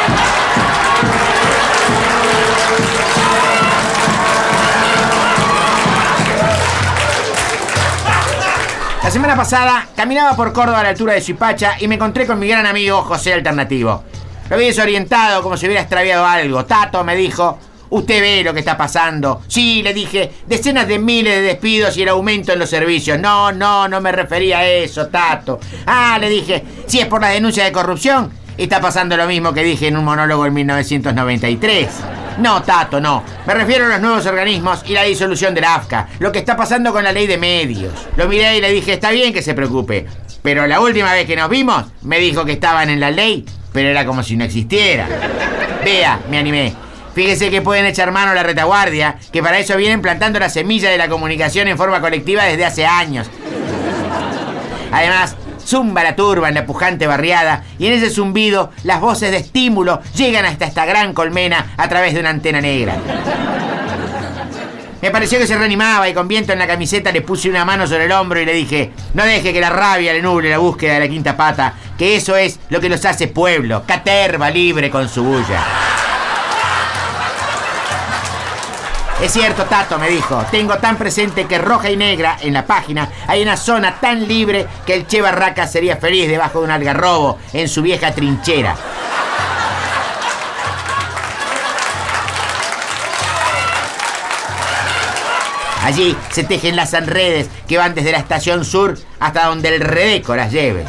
La semana pasada caminaba por Córdoba a la altura de Suipacha y me encontré con mi gran amigo José Alternativo. Lo vi desorientado, como si hubiera extraviado algo. Tato, me dijo, usted ve lo que está pasando. Sí, le dije, decenas de miles de despidos y el aumento en los servicios. No, no, no me refería a eso, Tato. Ah, le dije, si es por la denuncia de corrupción, está pasando lo mismo que dije en un monólogo en mil novecientos noventa y tres. No, Tato, no. Me refiero a los nuevos organismos y la disolución de la A F C A. Lo que está pasando con la ley de medios. Lo miré y le dije, está bien que se preocupe. Pero la última vez que nos vimos, me dijo que estaban en la ley, pero era como si no existiera. Vea, me animé. Fíjese que pueden echar mano a la retaguardia, que para eso vienen plantando la semilla de la comunicación en forma colectiva desde hace años. Además, zumba la turba en la pujante barriada y en ese zumbido las voces de estímulo llegan hasta esta gran colmena a través de una antena negra. Me pareció que se reanimaba y con viento en la camiseta le puse una mano sobre el hombro y le dije, no deje que la rabia le nuble la búsqueda de la quinta pata, que eso es lo que los hace pueblo, caterva libre con su bulla. Es cierto, Tato, me dijo, tengo tan presente que roja y negra en la página hay una zona tan libre que el Che Barraca sería feliz debajo de un algarrobo en su vieja trinchera. Allí se tejen las enredes que van desde la estación sur hasta donde el Redeco las lleve.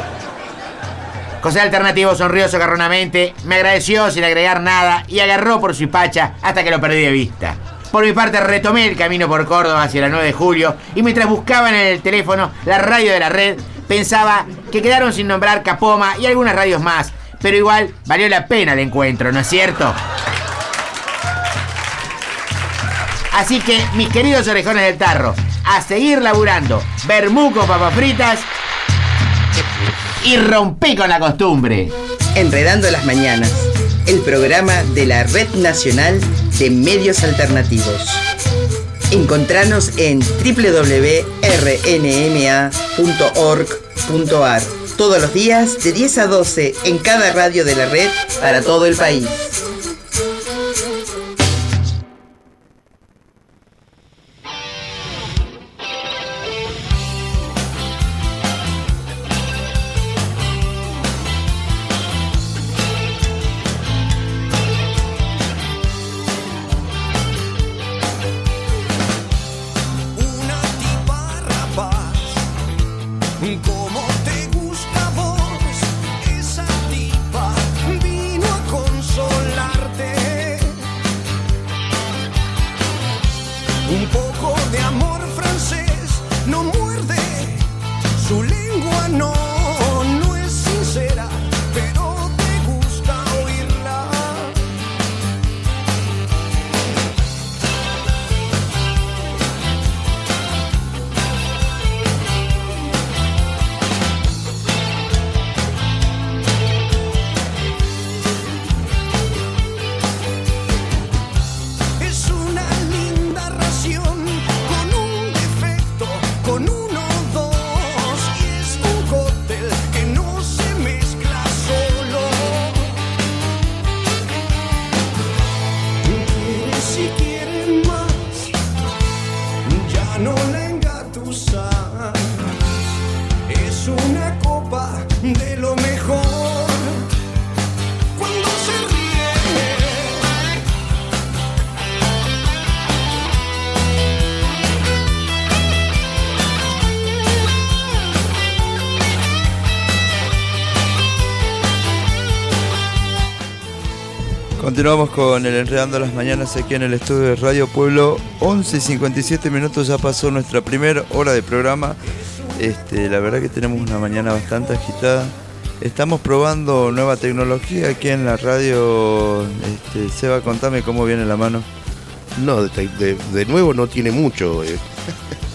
José Alternativo sonrió socarronamente, me agradeció sin agregar nada y agarró por Suipacha hasta que lo perdí de vista. Por mi parte retomé el camino por Córdoba hacia la nueve de julio y mientras buscaban en el teléfono la radio de la red, pensaba que quedaron sin nombrar Capoma y algunas radios más, pero igual valió la pena el encuentro, ¿no es cierto? Así que, mis queridos orejones del tarro, a seguir laburando, vermú con papas fritas y rompí con la costumbre. Enredando las mañanas, el programa de la Red Nacional de Medios Alternativos. Encontranos en doble u doble u doble u punto r n m a punto org punto a r todos los días de diez a doce en cada radio de la red para todo el país. ¿Cómo te gusta a vos? Esa tipa vino a consolarte. Un poco de amor francés no muerde, su lengua no, no es sincera, pero te gusta oírla. De lo mejor cuando se ríe. Continuamos con el Enredando las Mañanas aquí en el estudio de Radio Pueblo. once y cincuenta y siete minutos, ya pasó nuestra primera hora de programa. Este, la verdad que tenemos una mañana bastante agitada. Estamos probando nueva tecnología aquí en la radio. Este, Seba, contame cómo viene la mano. No, de, de, de nuevo no tiene mucho. Eh.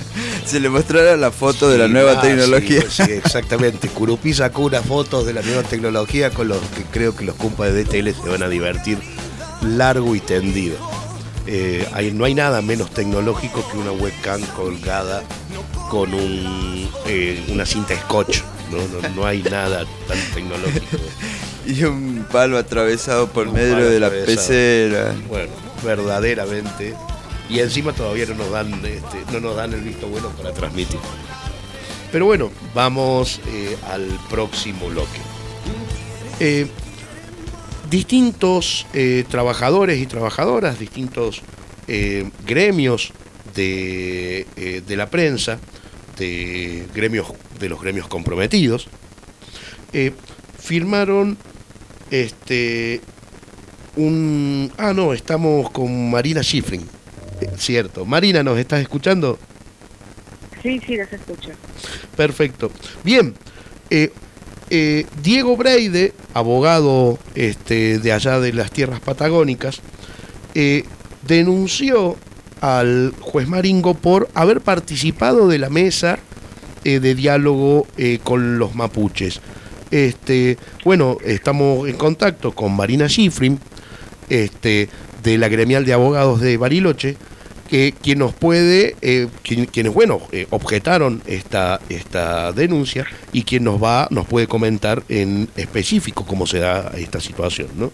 Se le mostrara la foto de la Sí, nueva ah, tecnología. Sí, sí, exactamente. Curupí sacó unas fotos de la nueva tecnología con los que creo que los compas de D T L se van a divertir largo y tendido. Eh, hay, no hay nada menos tecnológico que una webcam colgada con un, eh, una cinta scotch. ¿no? No, no hay nada tan tecnológico. Y un palo atravesado por Un medio palo de la atravesado. pecera. Bueno, verdaderamente. Y encima todavía no nos dan, este, no nos dan el visto bueno para transmitir. Pero bueno, vamos eh, al próximo bloque. Eh, distintos eh, trabajadores y trabajadoras, distintos eh, gremios de, eh, de la prensa, de gremios, de los gremios comprometidos, eh, firmaron este un ah no, estamos con Marina Schifrin, eh, cierto. Marina, ¿nos estás escuchando? Sí, sí, los escucho. Perfecto. Bien, eh, eh, Diego Breide, abogado este, de allá de las tierras patagónicas, eh, denunció al juez Maringo por haber participado de la mesa eh, de diálogo eh, con los mapuches. Este, bueno, estamos en contacto con Marina Schifrin, este, de la gremial de abogados de Bariloche, que quien nos puede, eh, quien, quienes bueno, eh, objetaron esta, esta denuncia y quien nos va, nos puede comentar en específico cómo se da esta situación, ¿no?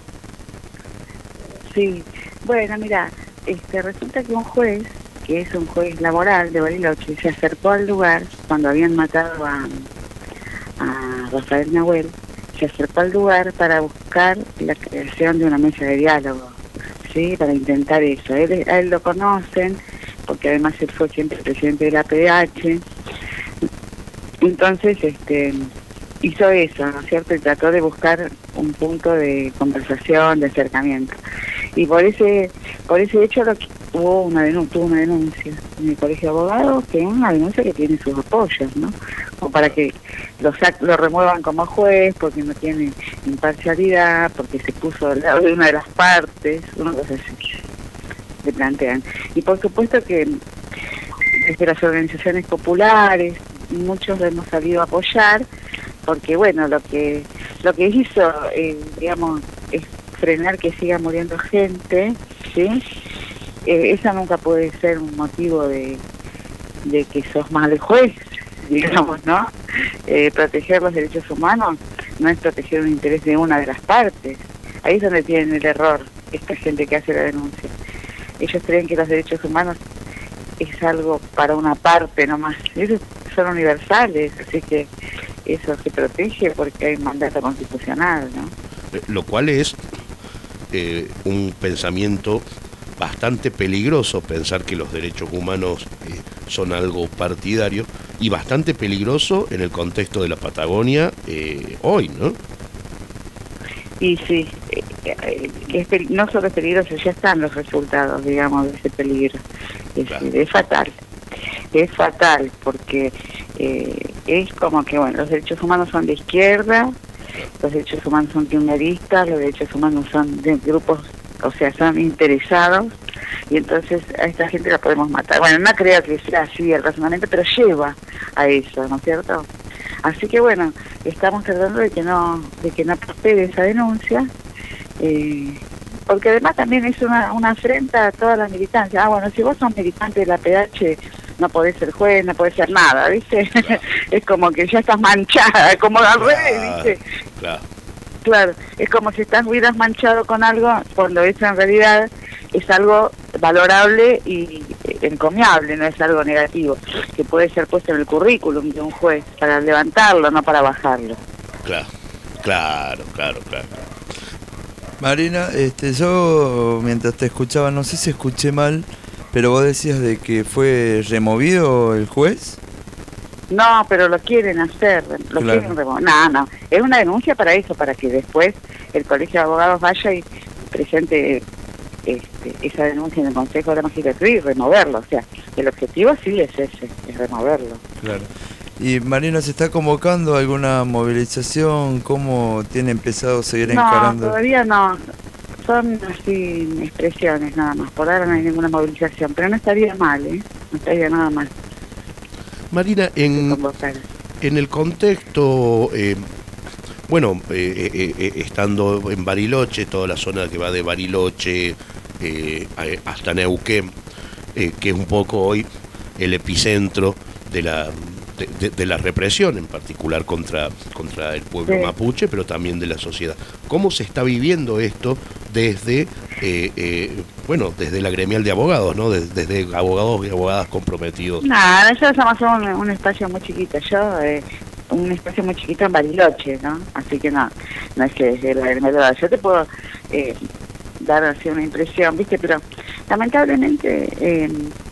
Sí, bueno, mira, este, resulta que un juez, que es un juez laboral de Bariloche, se acercó al lugar cuando habían matado a, a Rafael Nahuel, se acercó al lugar para buscar la creación de una mesa de diálogo, ¿sí? Para intentar eso. Él, a él lo conocen, porque además él fue siempre presidente de la P D H, entonces este hizo eso, ¿no es cierto? Y trató de buscar un punto de conversación, de acercamiento. Y por ese por ese hecho lo que, hubo una denuncia, tuvo una denuncia en el Colegio de Abogados, que es una denuncia que tiene sus apoyos, ¿no? O para que lo, sac, lo remuevan como juez, porque no tiene imparcialidad, porque se puso al lado de una de las partes, una cosa así, le plantean. Y por supuesto que desde las organizaciones populares, muchos lo hemos salido a apoyar, porque bueno, lo que lo que hizo, eh, digamos, es frenar que siga muriendo gente, ¿sí? Eh, esa nunca puede ser un motivo de, de que sos mal juez, digamos, ¿no? Eh, proteger los derechos humanos no es proteger un interés de una de las partes. Ahí es donde tienen el error esta gente que hace la denuncia. Ellos creen que los derechos humanos es algo para una parte nomás. Esos son universales, así que eso se protege porque hay mandato constitucional, ¿no? Lo cual es eh, un pensamiento bastante peligroso, pensar que los derechos humanos eh, son algo partidario, y bastante peligroso en el contexto de la Patagonia eh, hoy, ¿no? Y sí, eh, eh, es peli- no solo es peligroso, ya están los resultados, digamos, de ese peligro. Es, Claro. es fatal, es fatal, porque eh, es como que, bueno, los derechos humanos son de izquierda, los derechos humanos son kirchneristas, los derechos humanos son de grupos, o sea, son interesados, y entonces a esta gente la podemos matar. Bueno, no creo que sea así el razonamiento, pero lleva a eso, ¿no es cierto? Así que bueno, estamos tratando de que no de que no prospere esa denuncia, eh, porque además también es una, una afrenta a toda la militancia. Ah, bueno, si vos sos militante de la P D H, no podés ser juez, no podés ser nada, ¿viste? Es como que ya estás manchada, como al revés, ¿viste? Claro. Claro, es como si estás hubieras manchado con algo, cuando eso en realidad es algo valorable y encomiable, no es algo negativo, que puede ser puesto en el currículum de un juez para levantarlo, no para bajarlo. Claro, claro, claro, claro. Marina, este, yo mientras te escuchaba, no sé si escuché mal, pero vos decías de que fue removido el juez. No, pero lo quieren hacer, lo Claro. quieren remover. No, no, es una denuncia para eso, para que después el Colegio de Abogados vaya y presente este, esa denuncia en el Consejo de la Magistratura y removerlo. O sea, el objetivo sí es ese, es removerlo. Claro. Y Marina, ¿se está convocando alguna movilización? ¿Cómo tiene empezado a seguir No, encarando? todavía no. Son así expresiones nada más. Por ahora no hay ninguna movilización, pero no estaría mal, ¿eh? No estaría nada mal. Marina, en, en el contexto, eh, bueno, eh, eh, eh, estando en Bariloche, toda la zona que va de Bariloche eh, hasta Neuquén, eh, que es un poco hoy el epicentro de la de, de, de la represión, en particular contra, contra el pueblo sí. mapuche, pero también de la sociedad. ¿Cómo se está viviendo esto desde, eh, eh, bueno, desde la gremial de abogados, ¿no? Desde, desde abogados y abogadas comprometidos. Nada, nosotros somos un, un espacio muy chiquito, yo, eh, un espacio muy chiquito en Bariloche, ¿no? Así que no, no es que desde la gremial de abogados. Yo te puedo eh, dar así una impresión, ¿viste? Pero lamentablemente eh,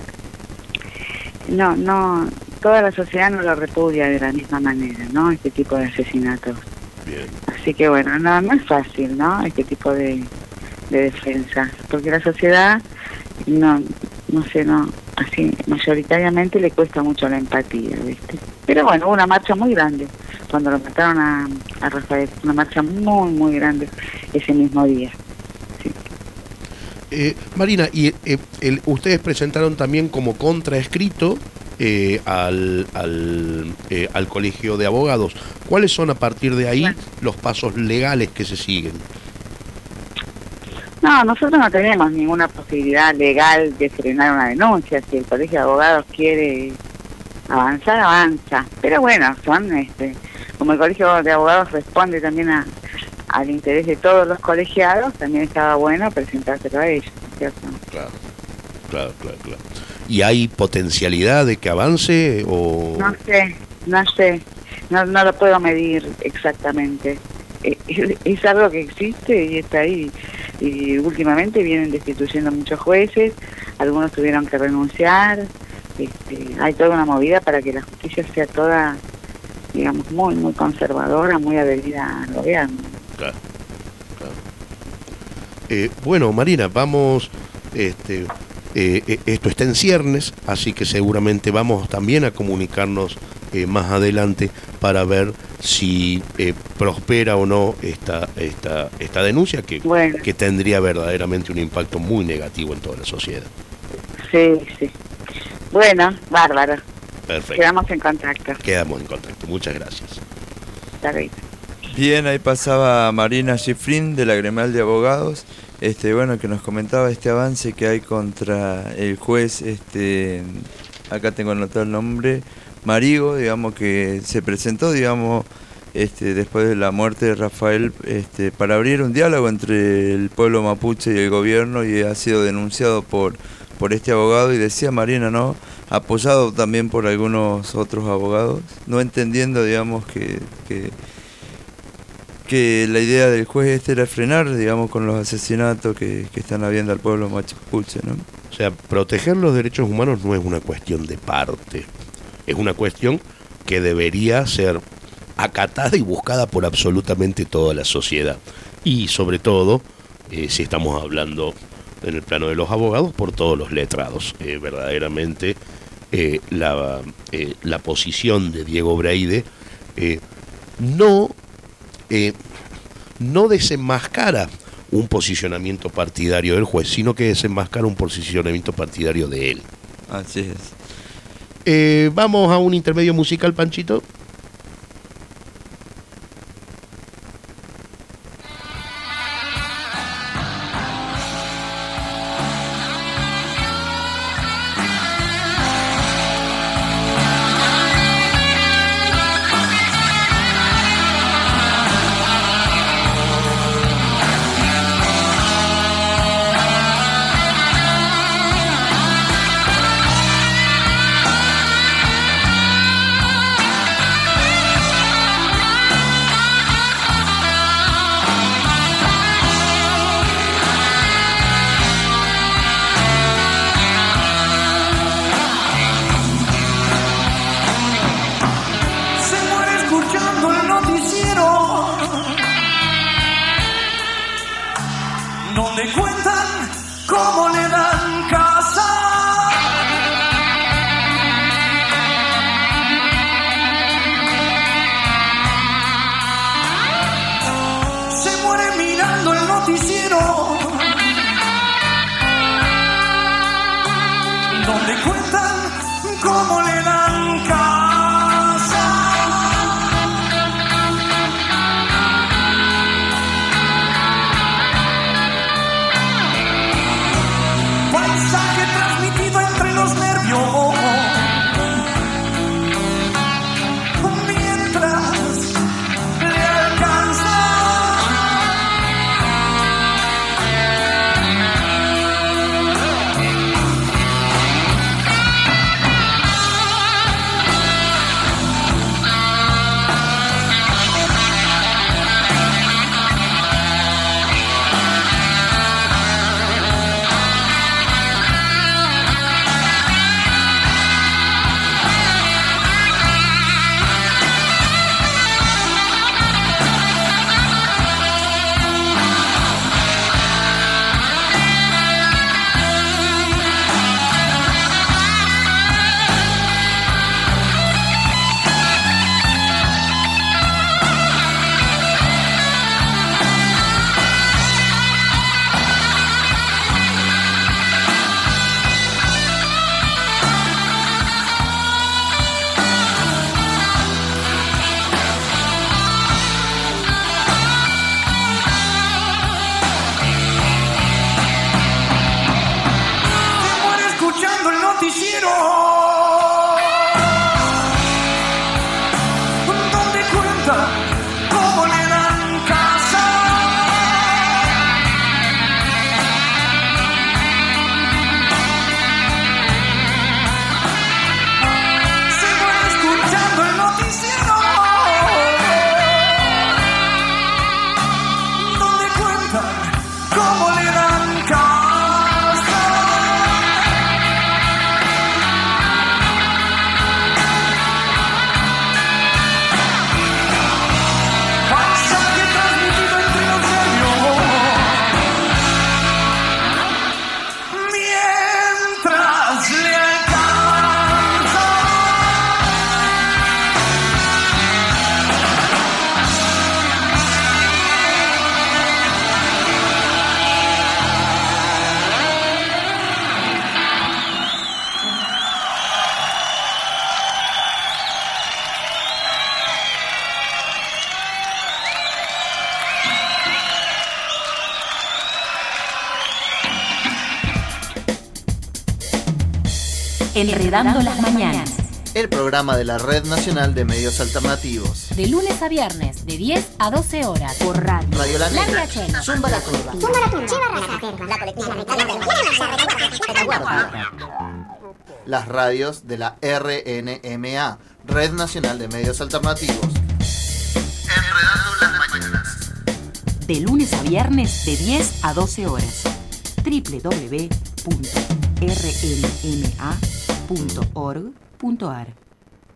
no, no, toda la sociedad no lo repudia de la misma manera, ¿no? Este tipo de asesinatos. Bien. Así que bueno, no, no es fácil, ¿no? Este tipo de, de defensa, porque la sociedad, no, no sé, no, así mayoritariamente le cuesta mucho la empatía, ¿viste? Pero bueno, hubo una marcha muy grande cuando lo mataron a, a Rafael, una marcha muy, muy grande ese mismo día. Sí. Eh, Marina, y eh, el, ustedes presentaron también como contraescrito eh, al, al, eh, al Colegio de Abogados. ¿Cuáles son a partir de ahí bueno. los pasos legales que se siguen? No, nosotros no tenemos ninguna posibilidad legal de frenar una denuncia. Si el Colegio de Abogados quiere avanzar, avanza. Pero bueno, son este, como el Colegio de Abogados responde también a, al interés de todos los colegiados, también estaba bueno presentárselo a ellos, ¿cierto? Claro, claro, claro, claro. ¿Y hay potencialidad de que avance o...? No sé, no sé, no, no lo puedo medir exactamente. Es, es algo que existe y está ahí. Y últimamente vienen destituyendo muchos jueces, algunos tuvieron que renunciar. Este, hay toda una movida para que la justicia sea toda, digamos, muy, muy conservadora, muy adherida al gobierno. Claro, claro. Eh, bueno, Marina, vamos, este, eh, esto está en ciernes, así que seguramente vamos también a comunicarnos eh, más adelante para ver si eh, prospera o no esta esta esta denuncia que, bueno. que tendría verdaderamente un impacto muy negativo en toda la sociedad. Sí, sí. Bueno, bárbaro. Perfecto. Quedamos en contacto. Quedamos en contacto. Muchas gracias. Está bien. Bien, ahí pasaba Marina Schifrin de la Gremial de Abogados, este, bueno, que nos comentaba este avance que hay contra el juez, este, acá tengo anotado el nombre, Marigo, digamos, que se presentó, digamos, este, después de la muerte de Rafael, este, para abrir un diálogo entre el pueblo mapuche y el gobierno, y ha sido denunciado por, por este abogado, y decía Marina, ¿no?, apoyado también por algunos otros abogados, no entendiendo, digamos, que... que que la idea del juez este era frenar, digamos, con los asesinatos que, que están habiendo al pueblo mapuche, ¿no? O sea, proteger los derechos humanos no es una cuestión de parte, es una cuestión que debería ser acatada y buscada por absolutamente toda la sociedad. Y sobre todo, eh, si estamos hablando en el plano de los abogados, por todos los letrados. Eh, verdaderamente, eh, la, eh, la posición de Diego Breide eh, no... Eh, no desenmascara un posicionamiento partidario del juez, sino que desenmascara un posicionamiento partidario de él. Así es. Eh, vamos a un intermedio musical, Panchito. Donde cuentan cómo le dan casa. Enredando las mañanas. El programa de la Red Nacional de Medios Alternativos. De lunes a viernes, de diez a doce horas. Por radio. Radio La Negra. La Chela. Zumba la Curva. Zumba la Curva. Lleva Razaterra. La colectiva. Las radios de la R N M A, Red Nacional de Medios Alternativos. Enredando las mañanas. De lunes a viernes, de diez a doce horas. doble u doble u doble u punto r n m a punto org punto a r.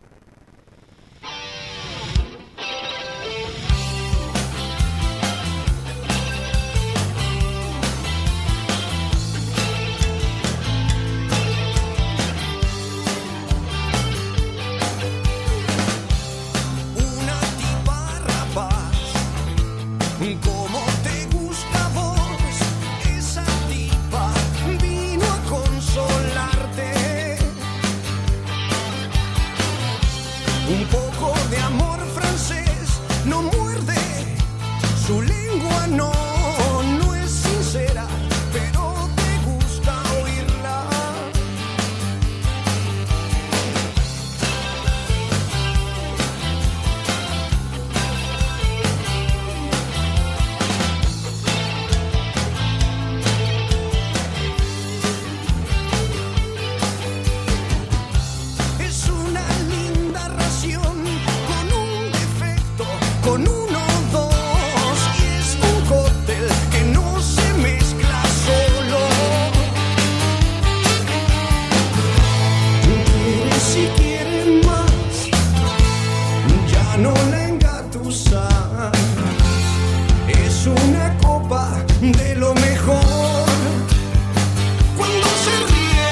Una tipa rapaz, como te gusta a vos, esa tipa vino a consolarte. Un poco de amor francés no muerde, su lengua no, no es sincera, pero te gusta oírla. Es una linda ración con un defecto, con uno o dos, y es un cóctel que no se mezcla solo. Quiere si quieren más, ya no la engatusas. Es una copa de lo mejor cuando se ríe.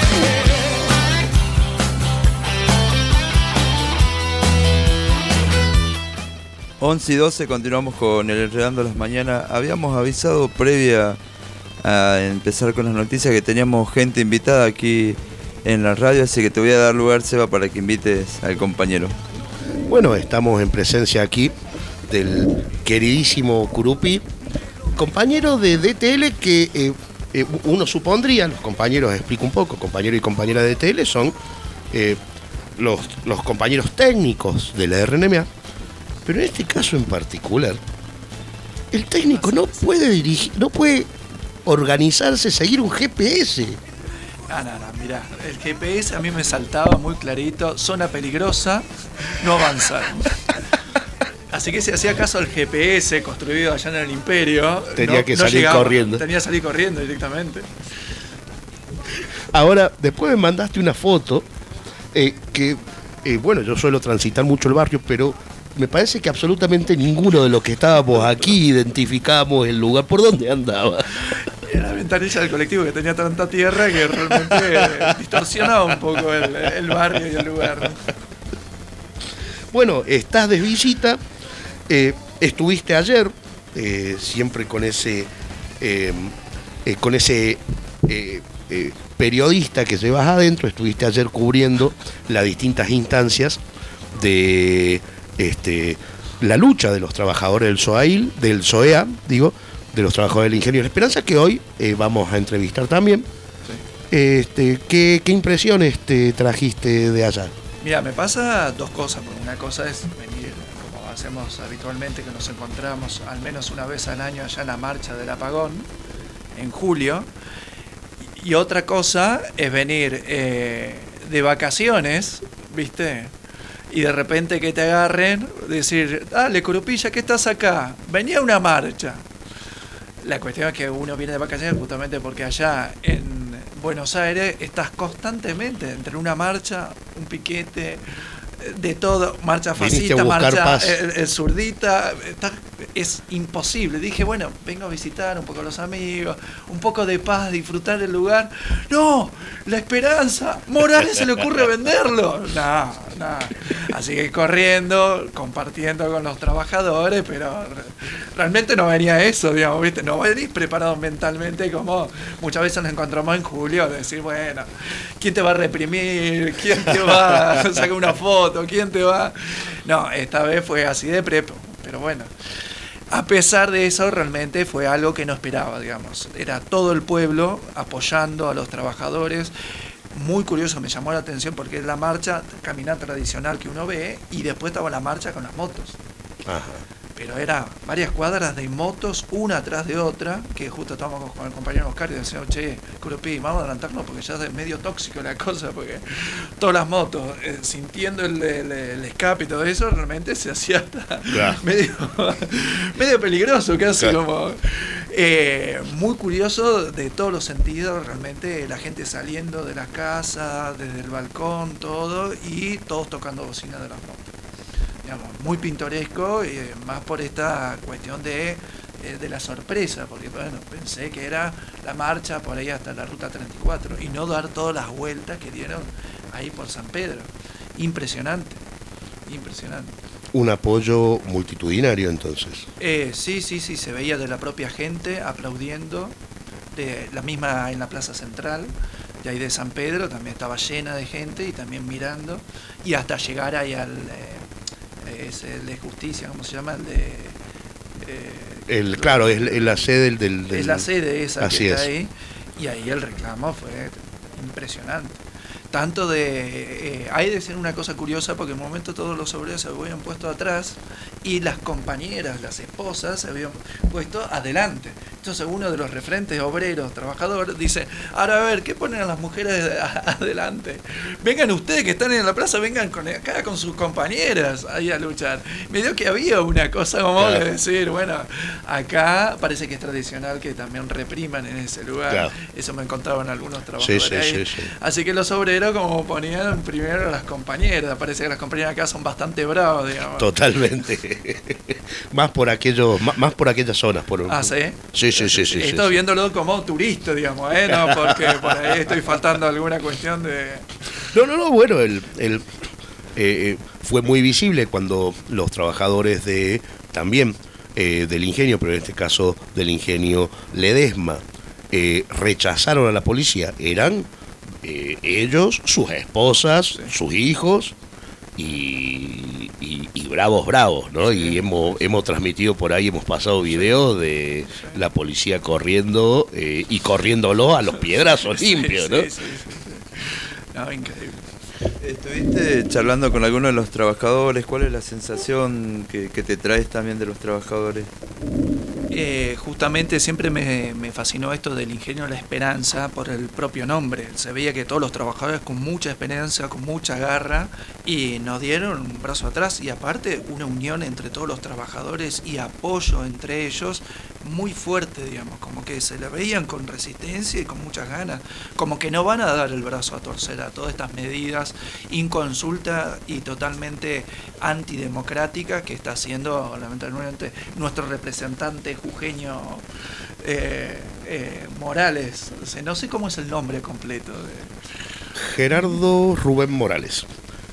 once y doce, continuamos con el Enredando las Mañanas. Habíamos avisado previa a empezar con las noticias que teníamos gente invitada aquí en la radio, así que te voy a dar lugar, Seba, para que invites al compañero. Bueno, estamos en presencia aquí del queridísimo Curupi, compañero de D T L que eh, eh, uno supondría, los compañeros, explico un poco, compañero y compañera de D T L son eh, los, los compañeros técnicos de la R N M A, pero en este caso en particular, el técnico no puede dirigir, no puede organizarse, seguir un G P S. Ah, no, no, mirá, el G P S a mí me saltaba muy clarito, zona peligrosa, no avanzar. Así que si hacía caso al G P S construido allá en el Imperio, tenía no, que no salir llegaba, corriendo. Tenía que salir corriendo directamente. Ahora, después me mandaste una foto eh, que, eh, bueno, yo suelo transitar mucho el barrio, pero me parece que absolutamente ninguno de los que estábamos aquí identificábamos el lugar por donde andaba. Era la ventanilla del colectivo que tenía tanta tierra que realmente distorsionaba un poco el, el barrio y el lugar. Bueno, estás de visita, eh, estuviste ayer, eh, siempre con ese, eh, eh, con ese eh, eh, periodista que llevas adentro, estuviste ayer cubriendo las distintas instancias de este, la lucha de los trabajadores del SOAIL, del SOEA, digo, de los trabajadores del Ingenio de la Esperanza, que hoy eh, vamos a entrevistar también. Sí. Este, ¿qué, ¿Qué impresiones te trajiste de allá? Mira, me pasa dos cosas. Una cosa es venir, como hacemos habitualmente, que nos encontramos al menos una vez al año allá en la marcha del apagón, en julio. Y otra cosa es venir eh, de vacaciones, ¿viste? Y de repente que te agarren, decir, dale, Curupilla, ¿qué estás acá? Venía a una marcha. La cuestión es que uno viene de vacaciones justamente porque allá en Buenos Aires estás constantemente entre una marcha, un piquete, de todo, marcha fascista, marcha el, el zurdita, está, es imposible. Dije, bueno, vengo a visitar un poco a los amigos, un poco de paz, disfrutar del lugar. No, La Esperanza, Morales se le ocurre venderlo. No, no. Así que corriendo, compartiendo con los trabajadores, pero realmente no venía eso, digamos, ¿viste? No venís preparado mentalmente como muchas veces nos encontramos en julio, de decir, bueno, ¿quién te va a reprimir? ¿Quién te va a sacar una foto? ¿Quién te va? No, esta vez fue así de prepo, pero bueno. A pesar de eso, realmente fue algo que no esperaba, digamos. Era todo el pueblo apoyando a los trabajadores. muy curioso, me llamó la atención porque es la marcha, caminata tradicional que uno ve, y después estaba la marcha con las motos. Ajá. Pero era varias cuadras de motos, una atrás de otra, que justo estábamos con el compañero Oscar y decíamos, che, Curupí, vamos a adelantarnos porque ya es medio tóxico la cosa, porque todas las motos, eh, sintiendo el, el, el escape y todo eso, realmente se hacía hasta claro. medio, medio peligroso, casi claro. como... Eh, muy curioso de todos los sentidos, realmente la gente saliendo de la casa, desde el balcón, todo, y todos tocando bocina de las motos. Digamos, muy pintoresco, y eh, más por esta cuestión de, eh, de la sorpresa, porque bueno, pensé que era la marcha por ahí hasta la ruta treinta y cuatro y no dar todas las vueltas que dieron ahí por San Pedro. Impresionante, impresionante. Un apoyo multitudinario entonces. Eh, sí, sí, sí, se veía de la propia gente aplaudiendo, de la misma en la Plaza Central, de ahí de San Pedro, también estaba llena de gente y también mirando, y hasta llegar ahí al... Eh, es el de Justicia, ¿cómo se llama? El de... Eh, el, claro, es, es la sede del, del, del... Es la sede esa Así que está es. ahí, y ahí el reclamo fue impresionante. Tanto de... Eh, hay de ser una cosa curiosa porque en un momento todos los obreros se habían puesto atrás y las compañeras, las esposas, se habían puesto adelante. Entonces uno de los referentes obreros, trabajadores, dice, ahora a ver, ¿qué ponen a las mujeres adelante? Vengan ustedes que están en la plaza, vengan con, acá con sus compañeras ahí a luchar. Me dio que había una cosa como claro. de decir, bueno, acá parece que es tradicional que también repriman en ese lugar. Claro. Eso me contaban algunos trabajadores sí, sí, ahí. Sí, sí. Así que los obreros como ponían primero a las compañeras, parece que las compañeras acá son bastante bravas, digamos. Totalmente. más por aquellos, más, más por aquellas zonas. Por, ah, ¿sí? Sí, sí, sí. sí Estoy sí, viéndolo sí. como turista, digamos, ¿eh? No, porque por ahí estoy faltando alguna cuestión de... No, no, no, bueno, el, el eh, fue muy visible cuando los trabajadores de, también, eh, del ingenio, pero en este caso del ingenio Ledesma, eh, rechazaron a la policía. Eran eh, ellos, sus esposas, sí. sus hijos... Y, y, y bravos, bravos, ¿no? Sí. Y hemos, hemos transmitido por ahí, hemos pasado videos de sí. la policía corriendo eh, y corriéndolo a los piedrazos sí, limpios, ¿no? Sí, sí, sí, sí. No, increíble. ¿Estuviste charlando con alguno de los trabajadores? ¿Cuál es la sensación que, que te traes también de los trabajadores? Eh, justamente siempre me, me fascinó esto del ingenio La Esperanza por el propio nombre. Se veía que todos los trabajadores con mucha esperanza, con mucha garra, y nos dieron un brazo atrás y aparte una unión entre todos los trabajadores y apoyo entre ellos muy fuerte, digamos, como que se la veían con resistencia y con muchas ganas, como que no van a dar el brazo a torcer a todas estas medidas inconsulta y totalmente antidemocráticas que está haciendo lamentablemente nuestro representante jujeño eh, eh, Morales. O sea, no sé cómo es el nombre completo de... Gerardo Rubén Morales.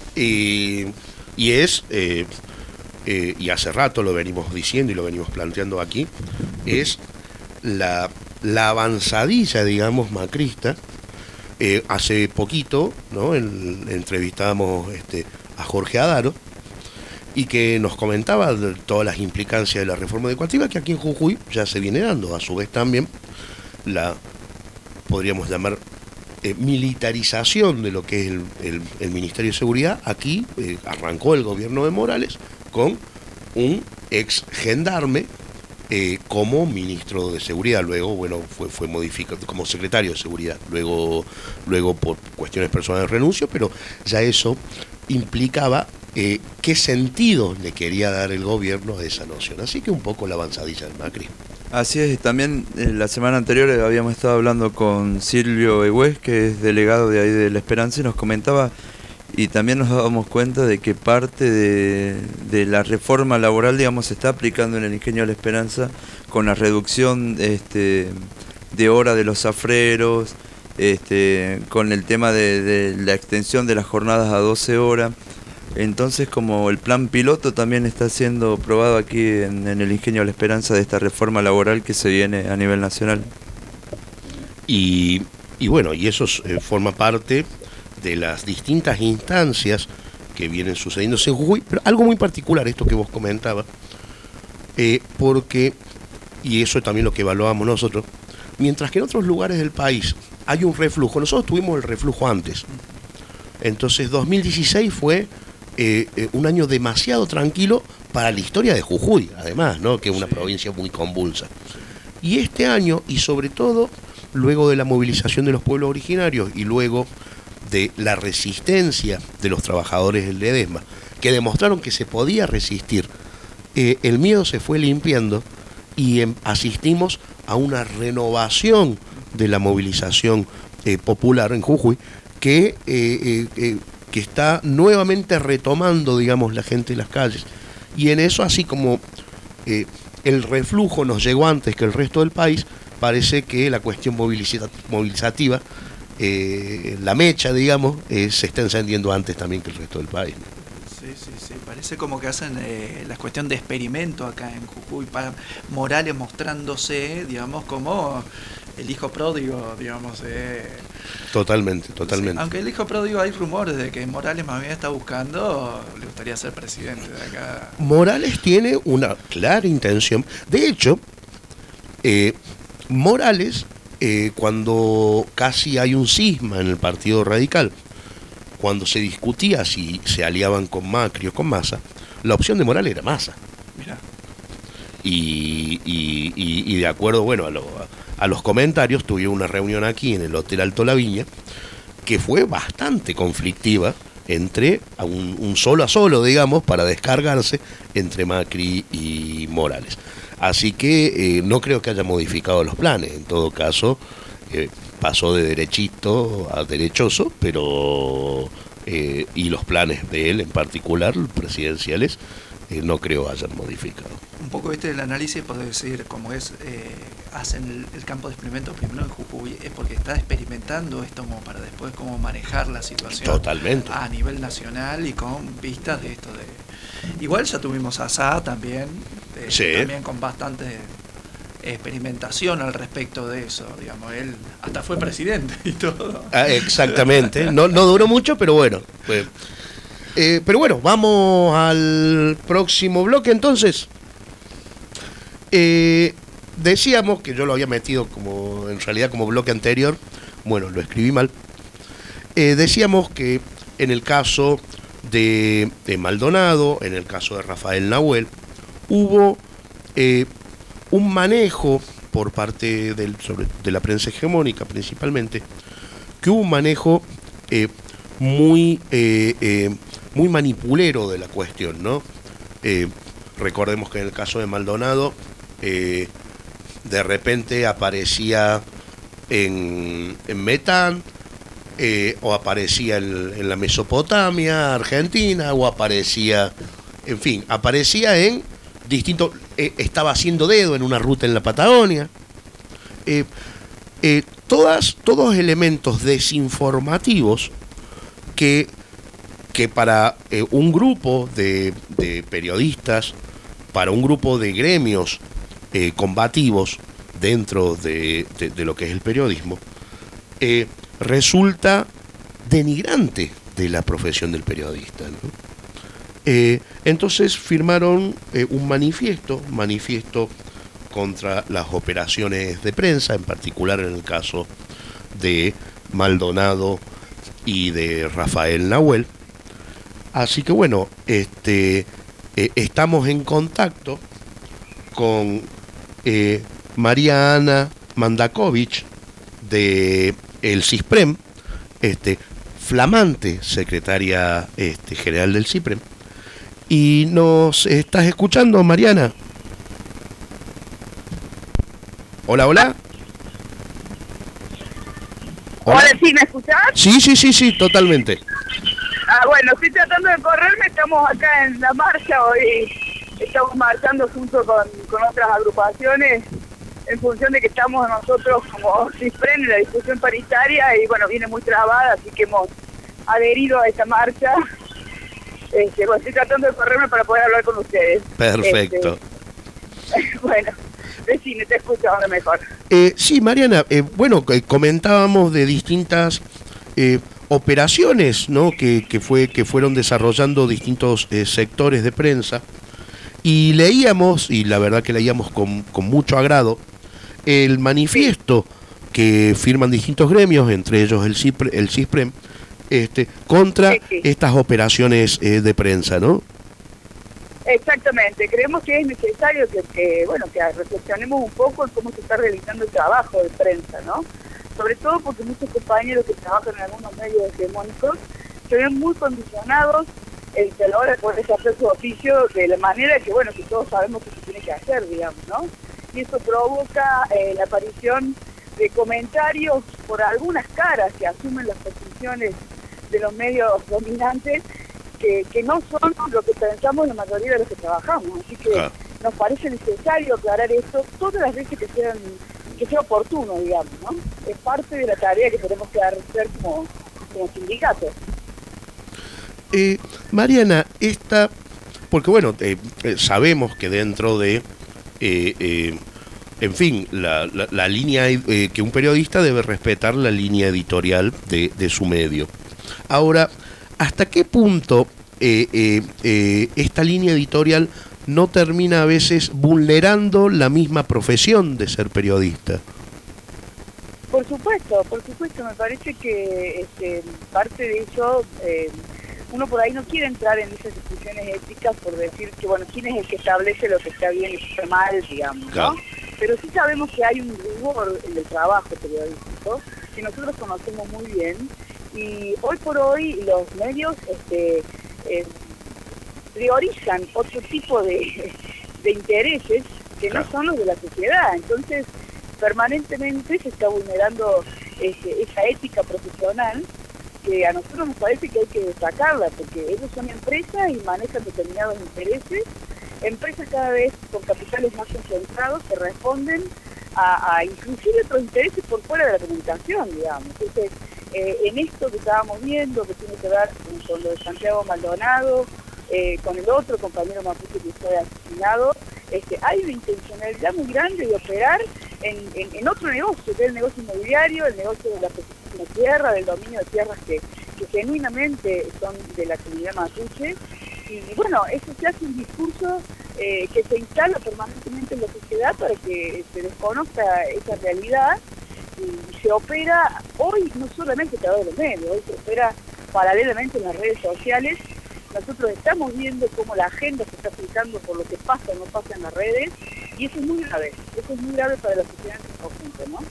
Y, y es, eh, eh, y hace rato lo venimos diciendo y lo venimos planteando aquí, es la, la avanzadilla, digamos, macrista. Eh, hace poquito, ¿no? En, entrevistamos este, a Jorge Adaro, y que nos comentaba de todas las implicancias de la reforma educativa que aquí en Jujuy ya se viene dando. A su vez también la, podríamos llamar, eh, militarización de lo que es el, el, el Ministerio de Seguridad. Aquí eh, arrancó el gobierno de Morales con un ex gendarme eh, como ministro de Seguridad. Luego, bueno, fue, fue modificado como secretario de Seguridad. Luego, luego por cuestiones personales renunció, pero ya eso implicaba Eh, qué sentido le quería dar el gobierno a esa noción. Así que un poco la avanzadilla del Macri. Así es, también eh, la semana anterior habíamos estado hablando con Silvio Egués, que es delegado de ahí de La Esperanza, y nos comentaba, y también nos dábamos cuenta de que parte de, de la reforma laboral, digamos, se está aplicando en el ingenio de La Esperanza con la reducción este, de hora de los zafreros, este, con el tema de, de la extensión de las jornadas a doce horas. Entonces, como el plan piloto también está siendo probado aquí en, en el ingenio de La Esperanza de esta reforma laboral que se viene a nivel nacional. Y, y bueno, y eso eh, forma parte de las distintas instancias que vienen sucediéndose en Jujuy, pero algo muy particular, esto que vos comentabas, eh, porque, y eso es también lo que evaluamos nosotros, mientras que en otros lugares del país hay un reflujo. Nosotros tuvimos el reflujo antes. Entonces dos mil dieciséis fue eh, eh, un año demasiado tranquilo para la historia de Jujuy, además, ¿no? Que es una sí. provincia muy convulsa. Sí. Y este año, y sobre todo, luego de la movilización de los pueblos originarios y luego de la resistencia de los trabajadores del Ledesma, que demostraron que se podía resistir, eh, el miedo se fue limpiando y eh, asistimos a una renovación de la movilización eh, popular en Jujuy, que, eh, eh, eh, que está nuevamente retomando, digamos, la gente en las calles. Y en eso, así como eh, el reflujo nos llegó antes que el resto del país, parece que la cuestión moviliza- movilizativa, eh, la mecha, digamos, eh, se está encendiendo antes también que el resto del país. Sí, sí, sí. Parece como que hacen eh, la cuestión de experimento acá en Jujuy, para Morales mostrándose, digamos, como el hijo pródigo, digamos. Eh. Totalmente, totalmente. Sí, aunque el hijo pródigo hay rumores de que Morales más bien está buscando, le gustaría ser presidente de acá. Morales tiene una clara intención. De hecho, eh, Morales, eh, cuando casi hay un cisma en el Partido Radical, cuando se discutía si se aliaban con Macri o con Massa, la opción de Morales era Massa. Mirá. Y, y, y, y de acuerdo, bueno, a, lo, a los comentarios, tuvieron una reunión aquí en el Hotel Alto La Viña, que fue bastante conflictiva entre un, un solo a solo, digamos, para descargarse entre Macri y Morales. Así que eh, no creo que haya modificado los planes. En todo caso, eh, pasó de derechito a derechoso, pero eh, y los planes de él en particular, presidenciales, eh, no creo hayan modificado. Un poco este el análisis puede decir, como es, eh, hacen el, el campo de experimento primero en Jujuy, es porque está experimentando esto como para después cómo manejar la situación. Totalmente. A nivel nacional y con vistas de esto de... Igual ya tuvimos a Sá también, eh, sí. también con bastante experimentación al respecto de eso, digamos, él hasta fue presidente y todo. Ah, exactamente, no, no duró mucho, pero bueno. Pues, eh, pero bueno, vamos al próximo bloque entonces. Eh, decíamos que yo lo había metido como en realidad como bloque anterior, bueno, lo escribí mal. Eh, decíamos que en el caso de, de Maldonado, en el caso de Rafael Nahuel, hubo eh, un manejo por parte del, sobre, de la prensa hegemónica principalmente, que hubo un manejo eh, muy, eh, eh, muy manipulero de la cuestión, ¿no? Eh, recordemos que en el caso de Maldonado, eh, de repente aparecía en, en Metán, eh, o aparecía en, en la Mesopotamia, Argentina, o aparecía, en fin, aparecía en distintos, eh, estaba haciendo dedo en una ruta en la Patagonia. Eh, eh, todas, todos elementos desinformativos que, que para eh, un grupo de, de periodistas, para un grupo de gremios eh, combativos dentro de, de, de lo que es el periodismo, eh, resulta denigrante de la profesión del periodista, ¿no? Eh, entonces firmaron eh, un manifiesto, manifiesto contra las operaciones de prensa, en particular en el caso de Maldonado y de Rafael Nahuel. Así que bueno, este, eh, estamos en contacto con eh, María Ana Mandakovich de el CISPREM, este, flamante secretaria este, general del CISPREM. ¿Y nos estás escuchando, Mariana? Hola, hola. Hola, Hola ¿sí me escuchás? Sí, sí, sí, sí, totalmente. Ah, bueno, estoy tratando de correrme, estamos acá en la marcha, hoy estamos marchando junto con, con otras agrupaciones en función de que estamos nosotros como CISPREN en la discusión paritaria y bueno, viene muy trabada, así que hemos adherido a esta marcha. Este, bueno, estoy tratando de correrme para poder hablar con ustedes. Perfecto. Este, bueno, decime, te escucho ahora mejor. Eh, sí, Mariana, eh, bueno, eh, comentábamos de distintas eh, operaciones, ¿no? que, que, fue, que fueron desarrollando distintos eh, sectores de prensa, y leíamos, y la verdad que leíamos con, con mucho agrado, el manifiesto que firman distintos gremios, entre ellos el CISPRE, el CISPREM, este, contra sí, sí. estas operaciones eh, de prensa, ¿no? Exactamente, creemos que es necesario que, que, bueno, que reflexionemos un poco en cómo se está realizando el trabajo de prensa, ¿no? Sobre todo porque muchos compañeros que trabajan en algunos medios hegemónicos se ven muy condicionados este, a la hora de poder ejercer su oficio de la manera que, bueno, que todos sabemos que se tiene que hacer, digamos, ¿no? Y eso provoca eh, la aparición de comentarios por algunas caras que asumen las posiciones de los medios dominantes que, que no son lo que pensamos la mayoría de los que trabajamos. Así que claro, nos parece necesario aclarar esto todas las veces que sean que sea oportuno, digamos, ¿no? Es parte de la tarea que tenemos que hacer como, como sindicato. Eh, Mariana, esta, porque bueno, eh, eh, sabemos que dentro de, eh, eh, en fin, la, la, la línea, eh, que un periodista debe respetar la línea editorial de, de su medio. Ahora, ¿hasta qué punto eh, eh, eh, esta línea editorial no termina a veces vulnerando la misma profesión de ser periodista? Por supuesto, por supuesto, me parece que este, parte de eso, eh, uno por ahí no quiere entrar en esas discusiones éticas por decir que, bueno, quién es el que establece lo que está bien y está mal, digamos, ¿no? Claro. Pero sí sabemos que hay un rigor en el trabajo periodístico, que nosotros conocemos muy bien, y hoy por hoy los medios este, eh, priorizan otro tipo de, de intereses que no son los de la sociedad. Entonces, permanentemente se está vulnerando este, esa ética profesional que a nosotros nos parece que hay que destacarla, porque ellos son empresas y manejan determinados intereses, empresas cada vez con capitales más concentrados que responden a, a inclusive otros intereses por fuera de la comunicación, digamos. Entonces, eh, en esto que estábamos viendo, que tiene que ver con, con lo de Santiago Maldonado, eh, con el otro compañero mapuche que fue asesinado, este, hay una intencionalidad muy grande de operar en, en, en otro negocio, que es el negocio inmobiliario, el negocio de la posesión de tierra, del dominio de tierras que, que genuinamente son de la comunidad mapuche. Y bueno, eso se hace un discurso eh, que se instala permanentemente en la sociedad para que se desconozca esa realidad, y se opera hoy no solamente a través de los medios, hoy se opera paralelamente en las redes sociales. Nosotros estamos viendo cómo la agenda se está aplicando por lo que pasa o no pasa en las redes, y eso es muy grave, eso es muy grave para la sociedad en su conjunto, ¿no?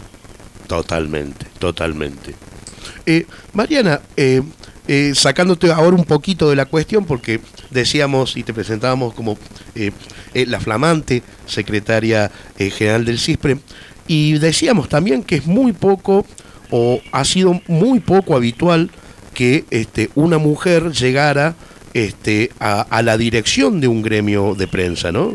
Totalmente, totalmente. Eh, Mariana, eh, eh, sacándote ahora un poquito de la cuestión, porque decíamos y te presentábamos como eh, eh, la flamante secretaria eh, general del CISPRE, y decíamos también que es muy poco, o ha sido muy poco habitual, que este, una mujer llegara este, a, a la dirección de un gremio de prensa, ¿no?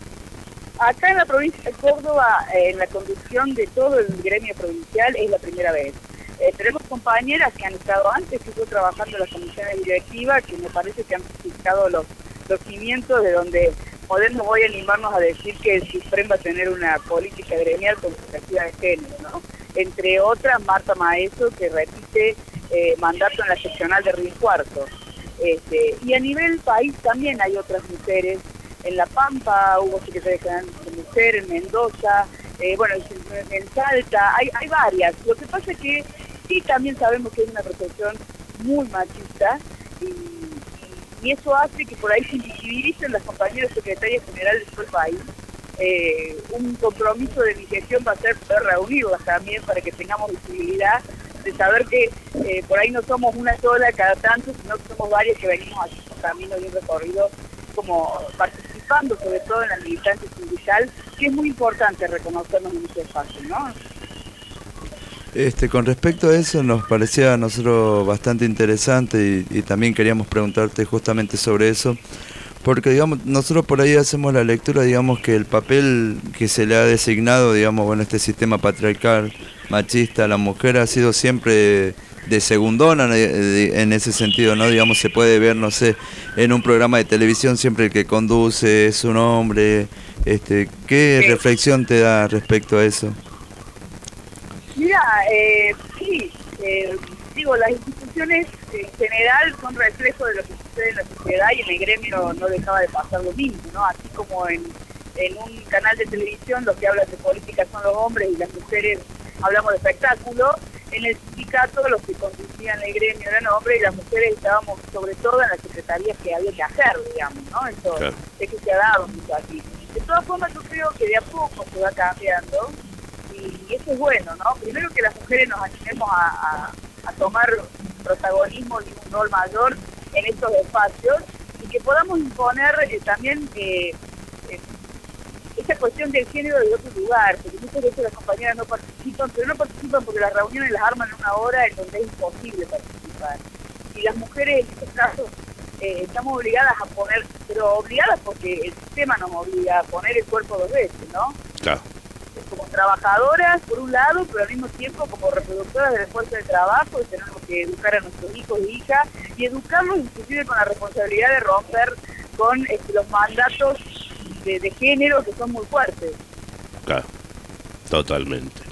Acá en la provincia de Córdoba, eh, en la conducción de todo el gremio provincial, es la primera vez. Eh, tenemos compañeras que han estado antes, que estuvo trabajando en las comisiones directivas, que me parece que han fijado los, los cimientos de donde podemos hoy animarnos a decir que el CISPREM va a tener una política gremial con perspectiva de género, ¿no? Entre otras, Marta Maeso, que repite eh, mandato en la seccional de Río Cuarto. Este, y a nivel país también hay otras mujeres. En La Pampa hubo secretaria general de mujer, en Mendoza, eh, bueno, en Salta, hay, hay varias. Lo que pasa es que sí también sabemos que hay una profesión muy machista, y, y eso hace que por ahí se invisibilicen las compañeras secretarias generales de todo el país. Eh, un compromiso de mi gestión va a ser poder reunirlas también para que tengamos visibilidad de saber que eh, por ahí no somos una sola cada tanto, sino que somos varias que venimos haciendo un camino bien recorrido, como participando sobre todo en la militancia sindical, que es muy importante reconocernos en ese espacio, ¿no? Este, con respecto a eso, nos parecía a nosotros bastante interesante, y, y también queríamos preguntarte justamente sobre eso, porque digamos, nosotros por ahí hacemos la lectura, digamos, que el papel que se le ha designado, digamos, bueno, este sistema patriarcal, machista, a la mujer ha sido siempre de segundona en ese sentido, ¿no? Digamos, se puede ver, no sé, en un programa de televisión siempre el que conduce es un hombre. Este, ¿qué sí. reflexión te da respecto a eso? Mira, eh, sí, eh, digo, las instituciones en general son reflejo de lo que sucede en la sociedad, y en el gremio no dejaba de pasar lo mismo, ¿no? Así como en, en un canal de televisión los que hablan de política son los hombres y las mujeres hablamos de espectáculo, en el sindicato los que conducían el gremio eran hombres y las mujeres estábamos sobre todo en las secretarías que había que hacer, digamos, ¿no? Eso claro. Es que se ha dado mucho aquí. De todas formas, yo creo que de a poco se va cambiando y, y eso es bueno, ¿no? Primero que las mujeres nos animemos a, a, a tomar protagonismo y un rol mayor en estos espacios y que podamos imponer eh, también eh, eh, esa cuestión del género de otro lugar, porque muchas veces las compañeras no participan, pero no participan porque las reuniones las arman en una hora en donde es imposible participar. Y las mujeres en estos casos eh, estamos obligadas a poner, pero obligadas porque el sistema nos obliga a poner el cuerpo dos veces, ¿no? Claro. Como trabajadoras, por un lado, pero al mismo tiempo como reproductoras del esfuerzo de trabajo, y tenemos que educar a nuestros hijos e hijas, y educarlos inclusive con la responsabilidad de romper con este, los mandatos de, de género que son muy fuertes. Claro, totalmente.